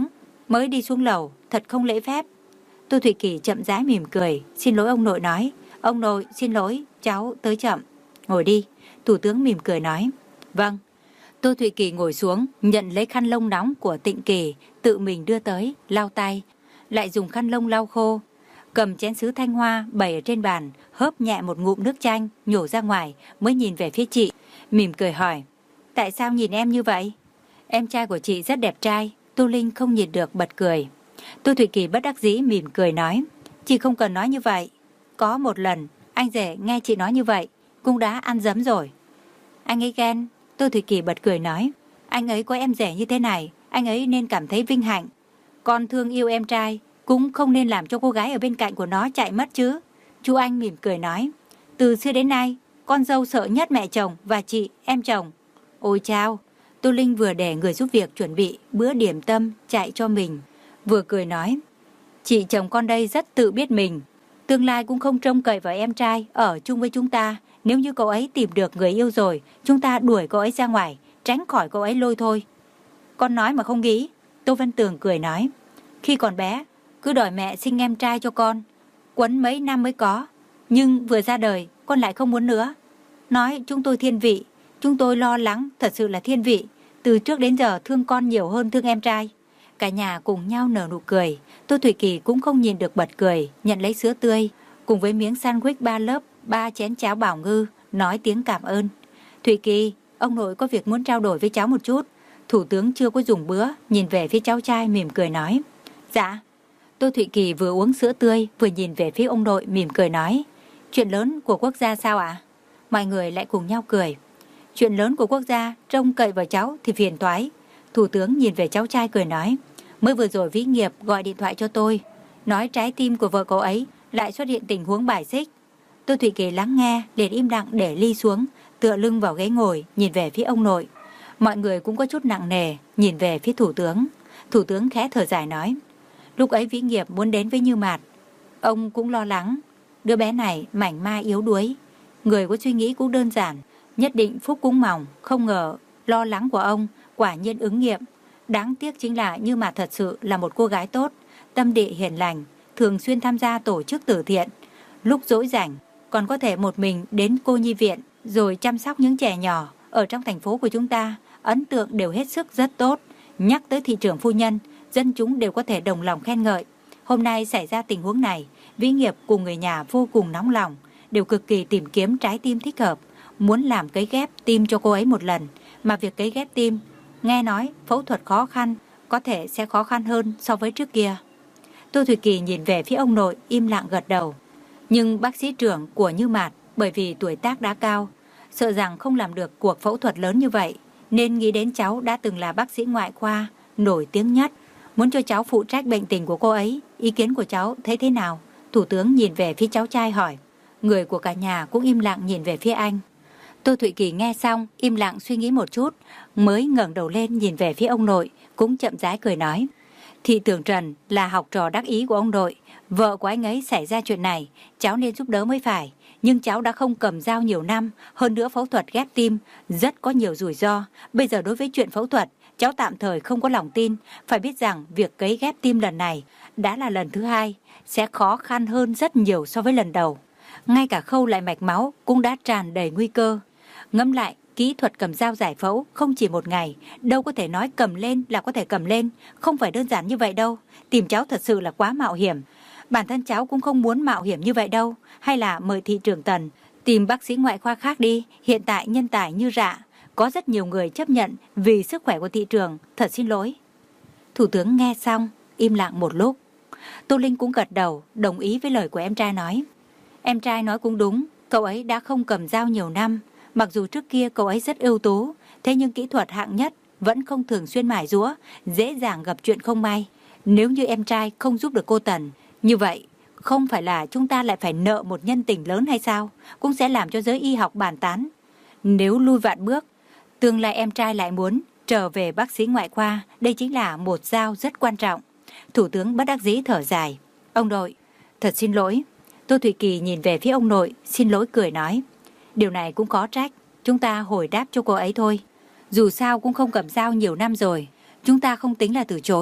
Mới đi xuống lầu, thật không lễ phép. Tô Thụy Kỳ chậm rãi mỉm cười, xin lỗi ông nội nói. Ông nội, xin lỗi, cháu tới chậm. Ngồi đi, Thủ tướng mỉm cười nói. Vâng. Tô Thụy Kỳ ngồi xuống, nhận lấy khăn lông nóng của Tịnh Kỳ, tự mình đưa tới, lau tay, lại dùng khăn lông lau khô. Cầm chén sứ thanh hoa bày ở trên bàn, hớp nhẹ một ngụm nước chanh, nhổ ra ngoài, mới nhìn về phía chị, mỉm cười hỏi. Tại sao nhìn em như vậy? Em trai của chị rất đẹp trai. Tô Linh không nhìn được bật cười. Tô Thụy Kỳ bất đắc dĩ mỉm cười nói. Chị không cần nói như vậy. Có một lần, anh rể nghe chị nói như vậy, cũng đã ăn dấm rồi. Anh ấy ghen. Tô Thụy Kỳ bật cười nói. Anh ấy có em rể như thế này, anh ấy nên cảm thấy vinh hạnh. Con thương yêu em trai, cũng không nên làm cho cô gái ở bên cạnh của nó chạy mất chứ. Chú Anh mỉm cười nói. Từ xưa đến nay, con dâu sợ nhất mẹ chồng và chị, em chồng. Ôi chao. Tô Linh vừa để người giúp việc chuẩn bị bữa điểm tâm chạy cho mình, vừa cười nói. Chị chồng con đây rất tự biết mình, tương lai cũng không trông cậy vào em trai ở chung với chúng ta. Nếu như cậu ấy tìm được người yêu rồi, chúng ta đuổi cậu ấy ra ngoài, tránh khỏi cậu ấy lôi thôi. Con nói mà không nghĩ. Tô Văn Tường cười nói. Khi còn bé, cứ đòi mẹ sinh em trai cho con, quấn mấy năm mới có. Nhưng vừa ra đời, con lại không muốn nữa. Nói chúng tôi thiên vị, chúng tôi lo lắng, thật sự là thiên vị. Từ trước đến giờ thương con nhiều hơn thương em trai. Cả nhà cùng nhau nở nụ cười. Tô Thụy Kỳ cũng không nhìn được bật cười, nhận lấy sữa tươi, cùng với miếng sandwich ba lớp, ba chén cháo bảo ngư, nói tiếng cảm ơn. Thụy Kỳ, ông nội có việc muốn trao đổi với cháu một chút. Thủ tướng chưa có dùng bữa, nhìn về phía cháu trai mỉm cười nói. Dạ. Tô Thụy Kỳ vừa uống sữa tươi, vừa nhìn về phía ông nội mỉm cười nói. Chuyện lớn của quốc gia sao ạ? Mọi người lại cùng nhau cười. Chuyện lớn của quốc gia trông cậy vào cháu thì phiền toái. Thủ tướng nhìn về cháu trai cười nói. Mới vừa rồi Vĩ Nghiệp gọi điện thoại cho tôi, nói trái tim của vợ cậu ấy lại xuất hiện tình huống bài xích. Tô Thụy Kỳ lắng nghe, liền im lặng để ly xuống, tựa lưng vào ghế ngồi, nhìn về phía ông nội. Mọi người cũng có chút nặng nề, nhìn về phía thủ tướng. Thủ tướng khẽ thở dài nói. Lúc ấy Vĩ Nghiệp muốn đến với Như Mạt, ông cũng lo lắng. Đứa bé này mảnh mai yếu đuối, người có suy nghĩ cũng đơn giản, nhất định phúc cũng mỏng. Không ngờ lo lắng của ông quả nhiên ứng nghiệm. Đáng tiếc chính là Như Mạt thật sự là một cô gái tốt, tâm địa hiền lành, thường xuyên tham gia tổ chức từ thiện. Lúc rỗi rảnh còn có thể một mình đến cô nhi viện rồi chăm sóc những trẻ nhỏ ở trong thành phố của chúng ta. Ấn tượng đều hết sức rất tốt. Nhắc tới thị trưởng phu nhân, dân chúng đều có thể đồng lòng khen ngợi. Hôm nay xảy ra tình huống này, Vĩ Nghiệp cùng người nhà vô cùng nóng lòng, đều cực kỳ tìm kiếm trái tim thích hợp, muốn làm cấy ghép tim cho cô ấy một lần. Mà việc cấy ghép tim, nghe nói phẫu thuật khó khăn, có thể sẽ khó khăn hơn so với trước kia. Tô Thụy Kỳ nhìn về phía ông nội, im lặng gật đầu. Nhưng bác sĩ trưởng của Như Mạt bởi vì tuổi tác đã cao, sợ rằng không làm được cuộc phẫu thuật lớn như vậy, nên nghĩ đến cháu đã từng là bác sĩ ngoại khoa nổi tiếng nhất, muốn cho cháu phụ trách bệnh tình của cô ấy. Ý kiến của cháu thấy thế nào? Thủ tướng nhìn về phía cháu trai hỏi. Người của cả nhà cũng im lặng nhìn về phía anh. Tô Thụy Kỳ nghe xong, im lặng suy nghĩ một chút, mới ngẩng đầu lên nhìn về phía ông nội, cũng chậm rãi cười nói. Thị Tưởng Trần là học trò đắc ý của ông nội, vợ của anh ấy xảy ra chuyện này, cháu nên giúp đỡ mới phải. Nhưng cháu đã không cầm dao nhiều năm, hơn nữa phẫu thuật ghép tim rất có nhiều rủi ro. Bây giờ đối với chuyện phẫu thuật, cháu tạm thời không có lòng tin. Phải biết rằng việc cấy ghép tim lần này đã là lần thứ hai, sẽ khó khăn hơn rất nhiều so với lần đầu. Ngay cả khâu lại mạch máu cũng đã tràn đầy nguy cơ. Ngẫm lại, kỹ thuật cầm dao giải phẫu không chỉ một ngày, đâu có thể nói cầm lên là có thể cầm lên, không phải đơn giản như vậy đâu. Tìm cháu thật sự là quá mạo hiểm. Bản thân cháu cũng không muốn mạo hiểm như vậy đâu. Hay là mời thị trưởng Tần tìm bác sĩ ngoại khoa khác đi. Hiện tại nhân tài như rạ, có rất nhiều người chấp nhận vì sức khỏe của thị trường. Thật xin lỗi. Thủ tướng nghe xong, im lặng một lúc. Tô Linh cũng gật đầu, đồng ý với lời của em trai nói. Em trai nói cũng đúng, cậu ấy đã không cầm dao nhiều năm. Mặc dù trước kia cậu ấy rất ưu tú, thế nhưng kỹ thuật hạng nhất vẫn không thường xuyên mài giũa, dễ dàng gặp chuyện không may. Nếu như em trai không giúp được cô Tần, như vậy không phải là chúng ta lại phải nợ một nhân tình lớn hay sao? Cũng sẽ làm cho giới y học bàn tán. Nếu lui vạn bước, tương lai em trai lại muốn trở về bác sĩ ngoại khoa, đây chính là một dao rất quan trọng. Thủ tướng bất đắc dĩ thở dài. Ông nội, thật xin lỗi. Tô Thụy Kỳ nhìn về phía ông nội, xin lỗi cười nói. Điều này cũng có trách, chúng ta hồi đáp cho cô ấy thôi. Dù sao cũng không cầm dao nhiều năm rồi, chúng ta không tính là từ chối.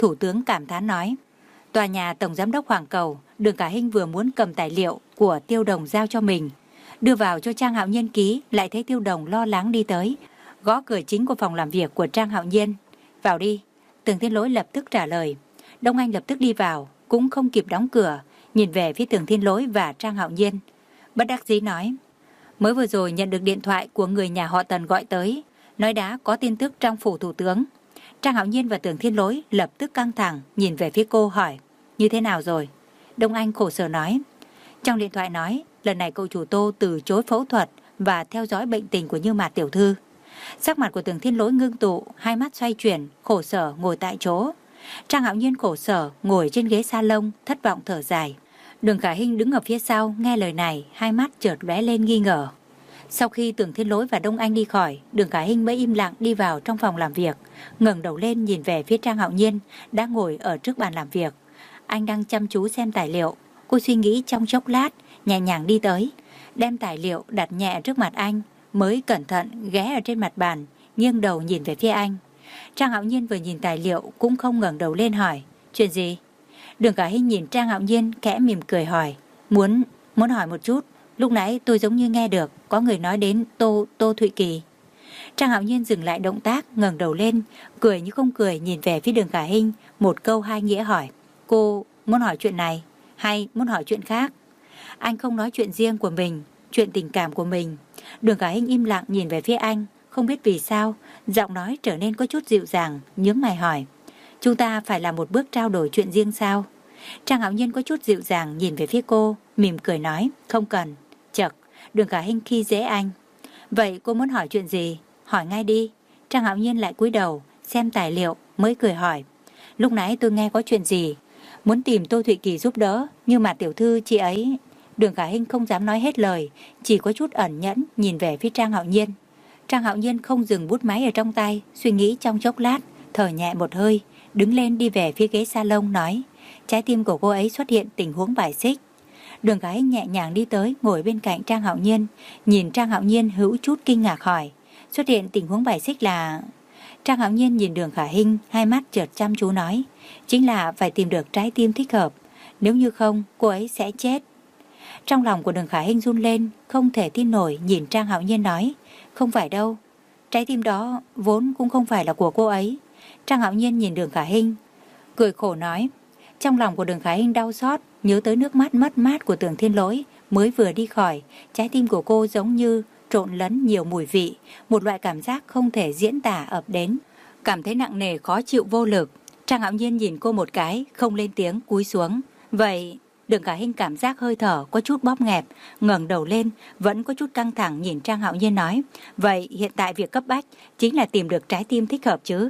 Thủ tướng cảm thán nói. Tòa nhà Tổng Giám đốc Hoàng Cầu, Đường Khả Hinh vừa muốn cầm tài liệu của Tiêu Đồng giao cho mình, đưa vào cho Trang Hạo Nhiên ký, lại thấy Tiêu Đồng lo lắng đi tới, gõ cửa chính của phòng làm việc của Trang Hạo Nhiên. Vào đi. Tưởng Thiên Lỗi lập tức trả lời. Đông Anh lập tức đi vào, cũng không kịp đóng cửa, nhìn về phía Tưởng Thiên Lỗi và Trang Hạo Nhiên. Bất đắc dĩ nói. Mới vừa rồi nhận được điện thoại của người nhà họ Tần gọi tới, nói đã có tin tức trong phủ thủ tướng. Trang Hạo Nhiên và Tưởng Thiên Lỗi lập tức căng thẳng, nhìn về phía cô hỏi. Như thế nào rồi? Đông Anh khổ sở nói. Trong điện thoại nói, lần này cậu chủ Tô từ chối phẫu thuật và theo dõi bệnh tình của Như Mạt tiểu thư. Sắc mặt của Tưởng Thiên Lỗi ngưng tụ, hai mắt xoay chuyển, khổ sở ngồi tại chỗ. Trang Hạo Nhiên khổ sở ngồi trên ghế salon, thất vọng thở dài. Đường Khả Hinh đứng ở phía sau, nghe lời này, hai mắt chợt lóe lên nghi ngờ. Sau khi Tưởng Thiên Lỗi và Đông Anh đi khỏi, Đường Khả Hinh mới im lặng đi vào trong phòng làm việc, ngẩng đầu lên nhìn về phía Trang Hạo Nhiên đang ngồi ở trước bàn làm việc. Anh đang chăm chú xem tài liệu. Cô suy nghĩ trong chốc lát, nhẹ nhàng đi tới, đem tài liệu đặt nhẹ trước mặt anh, mới cẩn thận ghé ở trên mặt bàn, nghiêng đầu nhìn về phía anh. Trang Hạo Nhiên vừa nhìn tài liệu cũng không ngẩng đầu lên hỏi. Chuyện gì? Đường Khả Hinh nhìn Trang Hạo Nhiên khẽ mỉm cười hỏi. Muốn, muốn hỏi một chút. Lúc nãy tôi giống như nghe được có người nói đến Tô, Tô Thụy Kỳ. Trang Hạo Nhiên dừng lại động tác, ngẩng đầu lên, cười như không cười nhìn về phía Đường Khả Hinh, một câu hai nghĩa hỏi. Cô muốn hỏi chuyện này hay muốn hỏi chuyện khác? Anh không nói chuyện riêng của mình, chuyện tình cảm của mình. Đường Khả Hinh im lặng nhìn về phía anh, không biết vì sao, giọng nói trở nên có chút dịu dàng, nhướng mày hỏi. Chúng ta phải làm một bước trao đổi chuyện riêng sao? Trang Hạo Nhiên có chút dịu dàng nhìn về phía cô, mỉm cười nói, không cần. Chật, Đường Khả Hinh khi dễ anh. Vậy cô muốn hỏi chuyện gì? Hỏi ngay đi. Trang Hạo Nhiên lại cúi đầu, xem tài liệu, mới cười hỏi. Lúc nãy tôi nghe có chuyện gì? Muốn tìm Tô Thụy Kỳ giúp đỡ, nhưng mà tiểu thư chị ấy... Đường Khả Hinh không dám nói hết lời, chỉ có chút ẩn nhẫn nhìn về phía Trang Hạo Nhiên. Trang Hạo Nhiên không dừng bút máy ở trong tay, suy nghĩ trong chốc lát, thở nhẹ một hơi, đứng lên đi về phía ghế salon nói. Trái tim của cô ấy xuất hiện tình huống bài xích. Đường Khả Hinh nhẹ nhàng đi tới, ngồi bên cạnh Trang Hạo Nhiên, nhìn Trang Hạo Nhiên hữu chút kinh ngạc hỏi. Xuất hiện tình huống bài xích là... Trang Hạo Nhiên nhìn Đường Khả Hinh, hai mắt chợt chăm chú nói. Chính là phải tìm được trái tim thích hợp. Nếu như không, cô ấy sẽ chết. Trong lòng của Đường Khả Hinh run lên, không thể tin nổi nhìn Trang Hạo Nhiên nói. Không phải đâu, trái tim đó vốn cũng không phải là của cô ấy. Trang Hạo Nhiên nhìn Đường Khả Hinh, cười khổ nói. Trong lòng của Đường Khả Hinh đau xót, nhớ tới nước mắt mất mát của Tưởng Thiên Lỗi mới vừa đi khỏi. Trái tim của cô giống như trộn lẫn nhiều mùi vị, một loại cảm giác không thể diễn tả ập đến, cảm thấy nặng nề khó chịu vô lực. Trang Hạo Nhiên nhìn cô một cái, không lên tiếng, cúi xuống. Vậy... Đường Khả Hinh cảm giác hơi thở có chút bóp nghẹt, ngẩng đầu lên, vẫn có chút căng thẳng nhìn Trang Hạo Nhiên nói. Vậy hiện tại việc cấp bách chính là tìm được trái tim thích hợp chứ?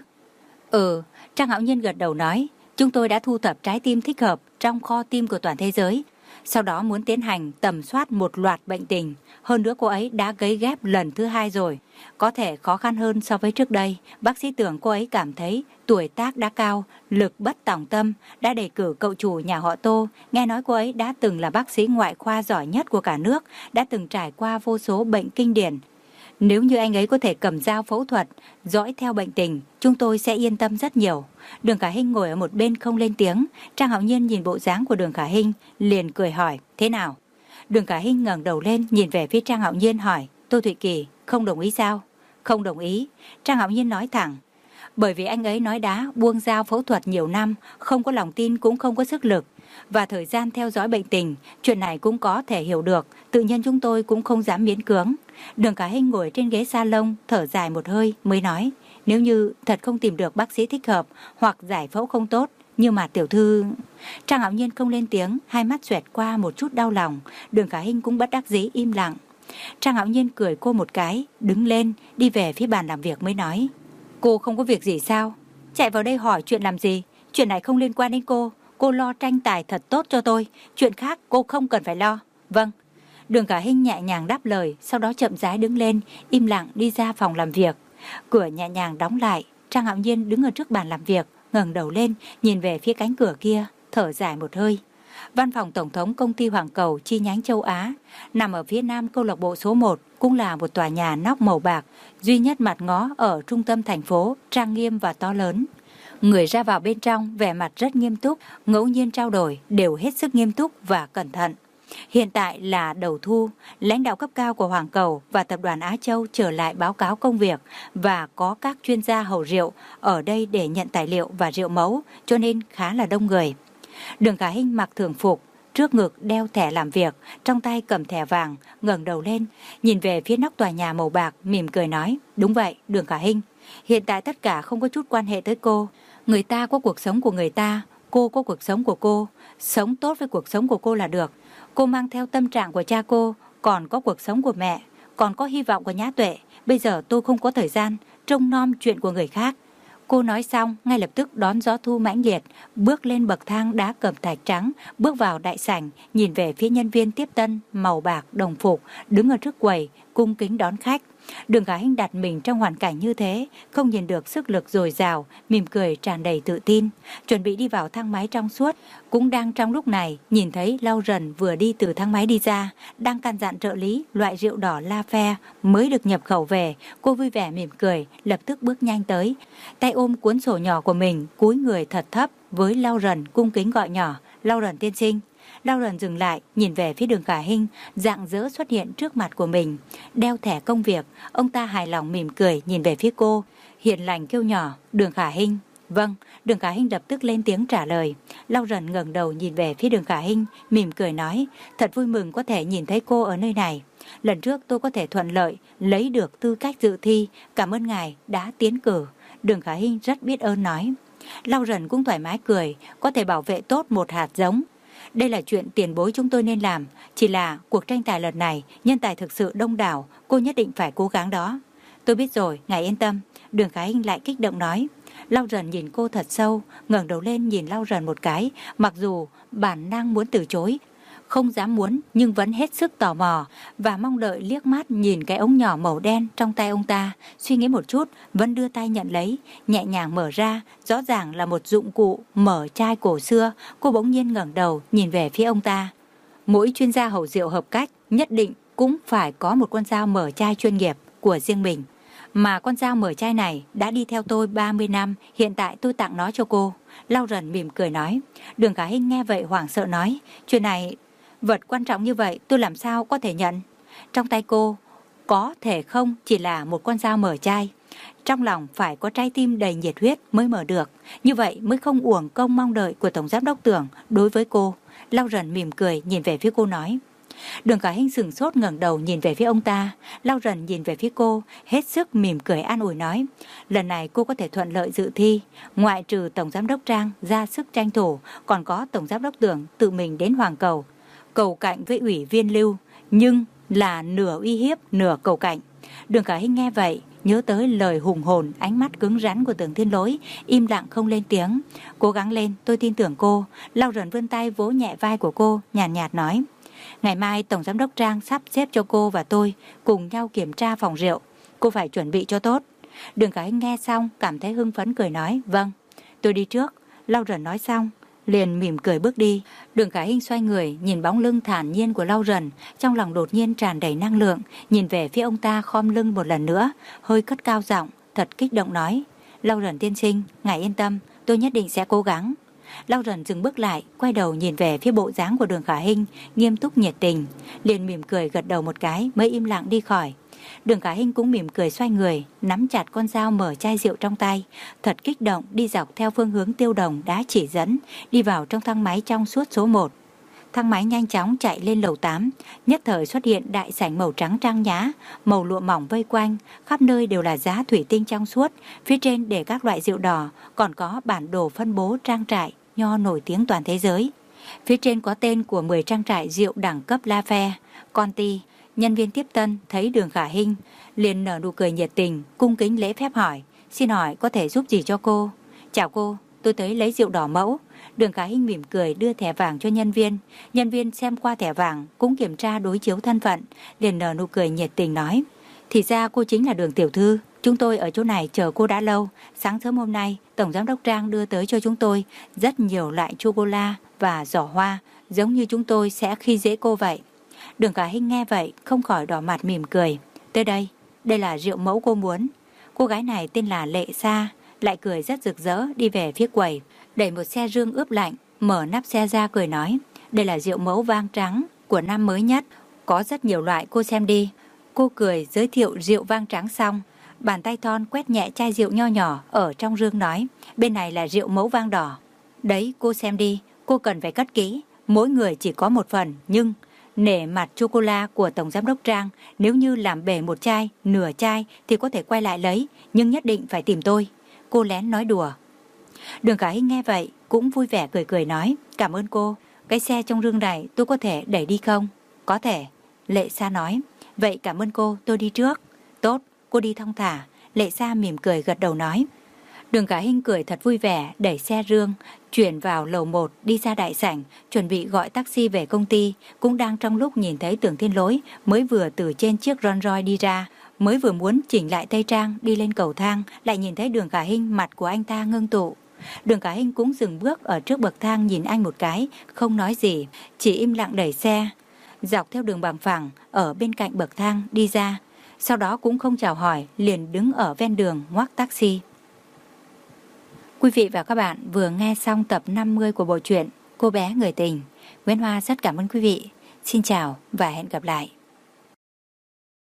Ừ, Trang Hạo Nhiên gật đầu nói. Chúng tôi đã thu thập trái tim thích hợp trong kho tim của toàn thế giới. Sau đó muốn tiến hành tầm soát một loạt bệnh tình. Hơn nữa cô ấy đã cấy ghép lần thứ hai rồi. Có thể khó khăn hơn so với trước đây. Bác sĩ tưởng cô ấy cảm thấy tuổi tác đã cao, lực bất tòng tâm, đã đề cử cậu chủ nhà họ Tô. Nghe nói cô ấy đã từng là bác sĩ ngoại khoa giỏi nhất của cả nước, đã từng trải qua vô số bệnh kinh điển. Nếu như anh ấy có thể cầm dao phẫu thuật, dõi theo bệnh tình, chúng tôi sẽ yên tâm rất nhiều. Đường Khả Hinh ngồi ở một bên không lên tiếng. Trang Hạo Nhiên nhìn bộ dáng của Đường Khả Hinh, liền cười hỏi, thế nào? Đường Khả Hinh ngẩng đầu lên, nhìn về phía Trang Hạo Nhiên hỏi, Tô Thụy Kỳ, không đồng ý sao? Không đồng ý. Trang Hạo Nhiên nói thẳng. Bởi vì anh ấy nói đá, buông dao phẫu thuật nhiều năm, không có lòng tin cũng không có sức lực. Và thời gian theo dõi bệnh tình, chuyện này cũng có thể hiểu được, tự nhiên chúng tôi cũng không dám miễn cưỡng. Đường Khả Hinh ngồi trên ghế salon, thở dài một hơi, mới nói, nếu như thật không tìm được bác sĩ thích hợp, hoặc giải phẫu không tốt, nhưng mà tiểu thư... Trang Hạo Nhiên không lên tiếng, hai mắt xoẹt qua một chút đau lòng, Đường Khả Hinh cũng bất đắc dĩ im lặng. Trang Hạo Nhiên cười cô một cái, đứng lên, đi về phía bàn làm việc mới nói, cô không có việc gì sao? Chạy vào đây hỏi chuyện làm gì? Chuyện này không liên quan đến cô. Cô lo tranh tài thật tốt cho tôi. Chuyện khác cô không cần phải lo. Vâng. Đường Khả Hinh nhẹ nhàng đáp lời, sau đó chậm rãi đứng lên, im lặng đi ra phòng làm việc. Cửa nhẹ nhàng đóng lại. Trang Hạo Nhiên đứng ở trước bàn làm việc, ngẩng đầu lên, nhìn về phía cánh cửa kia, thở dài một hơi. Văn phòng Tổng thống Công ty Hoàng Cầu chi nhánh châu Á, nằm ở phía nam câu lạc bộ số một, cũng là một tòa nhà nóc màu bạc, duy nhất mặt ngó ở trung tâm thành phố, trang nghiêm và to lớn. Người ra vào bên trong vẻ mặt rất nghiêm túc, ngẫu nhiên trao đổi đều hết sức nghiêm túc và cẩn thận. Hiện tại là đầu thu, lãnh đạo cấp cao của Hoàng Cầu và tập đoàn Á Châu trở lại báo cáo công việc và có các chuyên gia hầu rượu ở đây để nhận tài liệu và rượu mẫu, cho nên khá là đông người. Đường Khả Hinh mặc thường phục, trước ngực đeo thẻ làm việc, trong tay cầm thẻ vàng, ngẩng đầu lên, nhìn về phía nóc tòa nhà màu bạc, mỉm cười nói, đúng vậy, Đường Khả Hinh, hiện tại tất cả không có chút quan hệ tới cô. Người ta có cuộc sống của người ta, cô có cuộc sống của cô, sống tốt với cuộc sống của cô là được. Cô mang theo tâm trạng của cha cô, còn có cuộc sống của mẹ, còn có hy vọng của Nhã Tuệ. Bây giờ tôi không có thời gian trông nom chuyện của người khác. Cô nói xong, ngay lập tức đón gió thu mãnh liệt, bước lên bậc thang đá cẩm thạch trắng, bước vào đại sảnh, nhìn về phía nhân viên tiếp tân, màu bạc, đồng phục, đứng ở trước quầy, cung kính đón khách. Đường Khả Hinh đặt mình trong hoàn cảnh như thế, không nhìn được sức lực dồi dào, mỉm cười tràn đầy tự tin, chuẩn bị đi vào thang máy trong suốt. Cũng đang trong lúc này, nhìn thấy Lau Rần vừa đi từ thang máy đi ra, đang căn dặn trợ lý loại rượu đỏ La Phe mới được nhập khẩu về. Cô vui vẻ mỉm cười, lập tức bước nhanh tới, tay ôm cuốn sổ nhỏ của mình, cúi người thật thấp với Lau Rần, cung kính gọi nhỏ, Lau Rần tiên sinh. Lau Rần dừng lại, nhìn về phía Đường Khả Hinh, rạng rỡ xuất hiện trước mặt của mình, đeo thẻ công việc. Ông ta hài lòng mỉm cười nhìn về phía cô, hiền lành kêu nhỏ, Đường Khả Hinh. Vâng, Đường Khả Hinh lập tức lên tiếng trả lời. Lau Rần ngẩng đầu nhìn về phía Đường Khả Hinh, mỉm cười nói, thật vui mừng có thể nhìn thấy cô ở nơi này. Lần trước tôi có thể thuận lợi lấy được tư cách dự thi, cảm ơn ngài đã tiến cử. Đường Khả Hinh rất biết ơn nói. Lau Rần cũng thoải mái cười, có thể bảo vệ tốt một hạt giống. Đây là chuyện tiền bối chúng tôi nên làm, chỉ là cuộc tranh tài lần này nhân tài thực sự đông đảo, cô nhất định phải cố gắng đó. Tôi biết rồi, ngài yên tâm. Đường Khả Hinh lại kích động nói. Lau Rần nhìn cô thật sâu, ngẩng đầu lên nhìn Lau Rần một cái, mặc dù bản năng muốn từ chối, không dám muốn nhưng vẫn hết sức tò mò và mong đợi liếc mắt nhìn cái ống nhỏ màu đen trong tay ông ta. Suy nghĩ một chút, vẫn đưa tay nhận lấy, nhẹ nhàng mở ra, rõ ràng là một dụng cụ mở chai cổ xưa. Cô bỗng nhiên ngẩng đầu nhìn về phía ông ta. Mỗi chuyên gia hầu rượu hợp cách nhất định cũng phải có một con dao mở chai chuyên nghiệp của riêng mình. Mà con dao mở chai này đã đi theo tôi ba mươi năm, hiện tại tôi tặng nó cho cô. Lau Rần mỉm cười nói. Đường Khả Hinh nghe vậy hoảng sợ nói, chuyện này, vật quan trọng như vậy tôi làm sao có thể nhận. Trong tay cô có thể không chỉ là một con dao mở chai, trong lòng phải có trái tim đầy nhiệt huyết mới mở được, như vậy mới không uổng công mong đợi của Tổng Giám đốc Tưởng đối với cô. Lau Rần mỉm cười nhìn về phía cô nói. Đường Khả Hinh sừng sốt ngẩng đầu nhìn về phía ông ta. Lau Rần nhìn về phía cô, hết sức mỉm cười an ủi nói, lần này cô có thể thuận lợi dự thi, ngoại trừ Tổng Giám đốc Trang ra sức tranh thủ, còn có Tổng Giám đốc Tưởng tự mình đến Hoàng Cầu cầu cạnh với ủy viên Lưu, nhưng là nửa uy hiếp nửa cầu cạnh. Đường Khả Hinh nghe vậy nhớ tới lời hùng hồn, ánh mắt cứng rắn của Tưởng Thiên Lỗi, im lặng không lên tiếng. Cố gắng lên, tôi tin tưởng cô. Lau Rần vươn tay vỗ nhẹ vai của cô, nhàn nhạt, nhạt nói, ngày mai Tổng Giám đốc Trang sắp xếp cho cô và tôi cùng nhau kiểm tra phòng rượu, cô phải chuẩn bị cho tốt. Đường Khả Hinh nghe xong cảm thấy hưng phấn cười nói, vâng, tôi đi trước. Lau Rần nói xong liền mỉm cười bước đi. Đường Khả Hinh xoay người nhìn bóng lưng thản nhiên của Lau Rần, trong lòng đột nhiên tràn đầy năng lượng, nhìn về phía ông ta khom lưng một lần nữa, hơi cất cao giọng, thật kích động nói, Lau Rần tiên sinh, ngài yên tâm, tôi nhất định sẽ cố gắng. Lau Rần dừng bước lại, quay đầu nhìn về phía bộ dáng của Đường Khả Hinh, nghiêm túc nhiệt tình, liền mỉm cười gật đầu một cái mới im lặng đi khỏi. Đường Khả Hinh cũng mỉm cười xoay người, nắm chặt con dao mở chai rượu trong tay, thật kích động đi dọc theo phương hướng Tiêu Đồng đã chỉ dẫn, đi vào trong thang máy trong suốt số một. Thang máy nhanh chóng chạy lên lầu tám, nhất thời xuất hiện đại sảnh màu trắng trang nhã, màu lụa mỏng vây quanh, khắp nơi đều là giá thủy tinh trong suốt, phía trên để các loại rượu đỏ, còn có bản đồ phân bố trang trại nho nổi tiếng toàn thế giới. Phía trên có tên của mười trang trại rượu đẳng cấp La Phe, Conti. Nhân viên tiếp tân thấy Đường Khả Hinh liền nở nụ cười nhiệt tình, cung kính lễ phép hỏi, xin hỏi có thể giúp gì cho cô? Chào cô, tôi tới lấy rượu đỏ mẫu. Đường Khả Hinh mỉm cười đưa thẻ vàng cho nhân viên. Nhân viên xem qua thẻ vàng cũng kiểm tra đối chiếu thân phận, liền nở nụ cười nhiệt tình nói, thì ra cô chính là Đường tiểu thư, chúng tôi ở chỗ này chờ cô đã lâu. Sáng sớm hôm nay Tổng Giám đốc Trang đưa tới cho chúng tôi rất nhiều loại chocolate và giỏ hoa, giống như chúng tôi sẽ khi dễ cô vậy. Đường Khả Hinh nghe vậy không khỏi đỏ mặt mỉm cười. Tới đây, đây là rượu mẫu cô muốn. Cô gái này tên là Lệ Sa, lại cười rất rực rỡ đi về phía quầy, đẩy một xe rương ướp lạnh, mở nắp xe ra cười nói, đây là rượu mẫu vang trắng của năm mới nhất, có rất nhiều loại, cô xem đi. Cô cười giới thiệu rượu vang trắng xong, bàn tay thon quét nhẹ chai rượu nho nhỏ ở trong rương nói, bên này là rượu mẫu vang đỏ. Đấy, cô xem đi, cô cần phải cất kỹ, mỗi người chỉ có một phần, nhưng nể mặt chocolate của Tổng Giám đốc Trang, nếu như làm bể một chai, nửa chai thì có thể quay lại lấy, nhưng nhất định phải tìm tôi. Cô lén nói đùa. Đường Khả Hinh nghe vậy cũng vui vẻ cười cười nói, cảm ơn cô, cái xe trong rương này tôi có thể đẩy đi không? Có thể. Lệ Sa nói, vậy cảm ơn cô, tôi đi trước. Tốt, cô đi thong thả. Lệ Sa mỉm cười gật đầu nói. Đường Khả Hinh cười thật vui vẻ, đẩy xe rương, chuyển vào lầu một, đi ra đại sảnh, chuẩn bị gọi taxi về công ty. Cũng đang trong lúc nhìn thấy Tưởng Thiên Lỗi mới vừa từ trên chiếc Rolls Royce đi ra, mới vừa muốn chỉnh lại tây trang đi lên cầu thang, lại nhìn thấy Đường Khả Hinh, mặt của anh ta ngưng tụ. Đường Khả Hinh cũng dừng bước ở trước bậc thang nhìn anh một cái, không nói gì, chỉ im lặng đẩy xe dọc theo đường bằng phẳng ở bên cạnh bậc thang đi ra. Sau đó cũng không chào hỏi, liền đứng ở ven đường ngoắc taxi. Quý vị và các bạn vừa nghe xong tập năm mươi của bộ truyện Cô bé người tình. Nguyễn Hoa rất cảm ơn quý vị. Xin chào và hẹn gặp lại.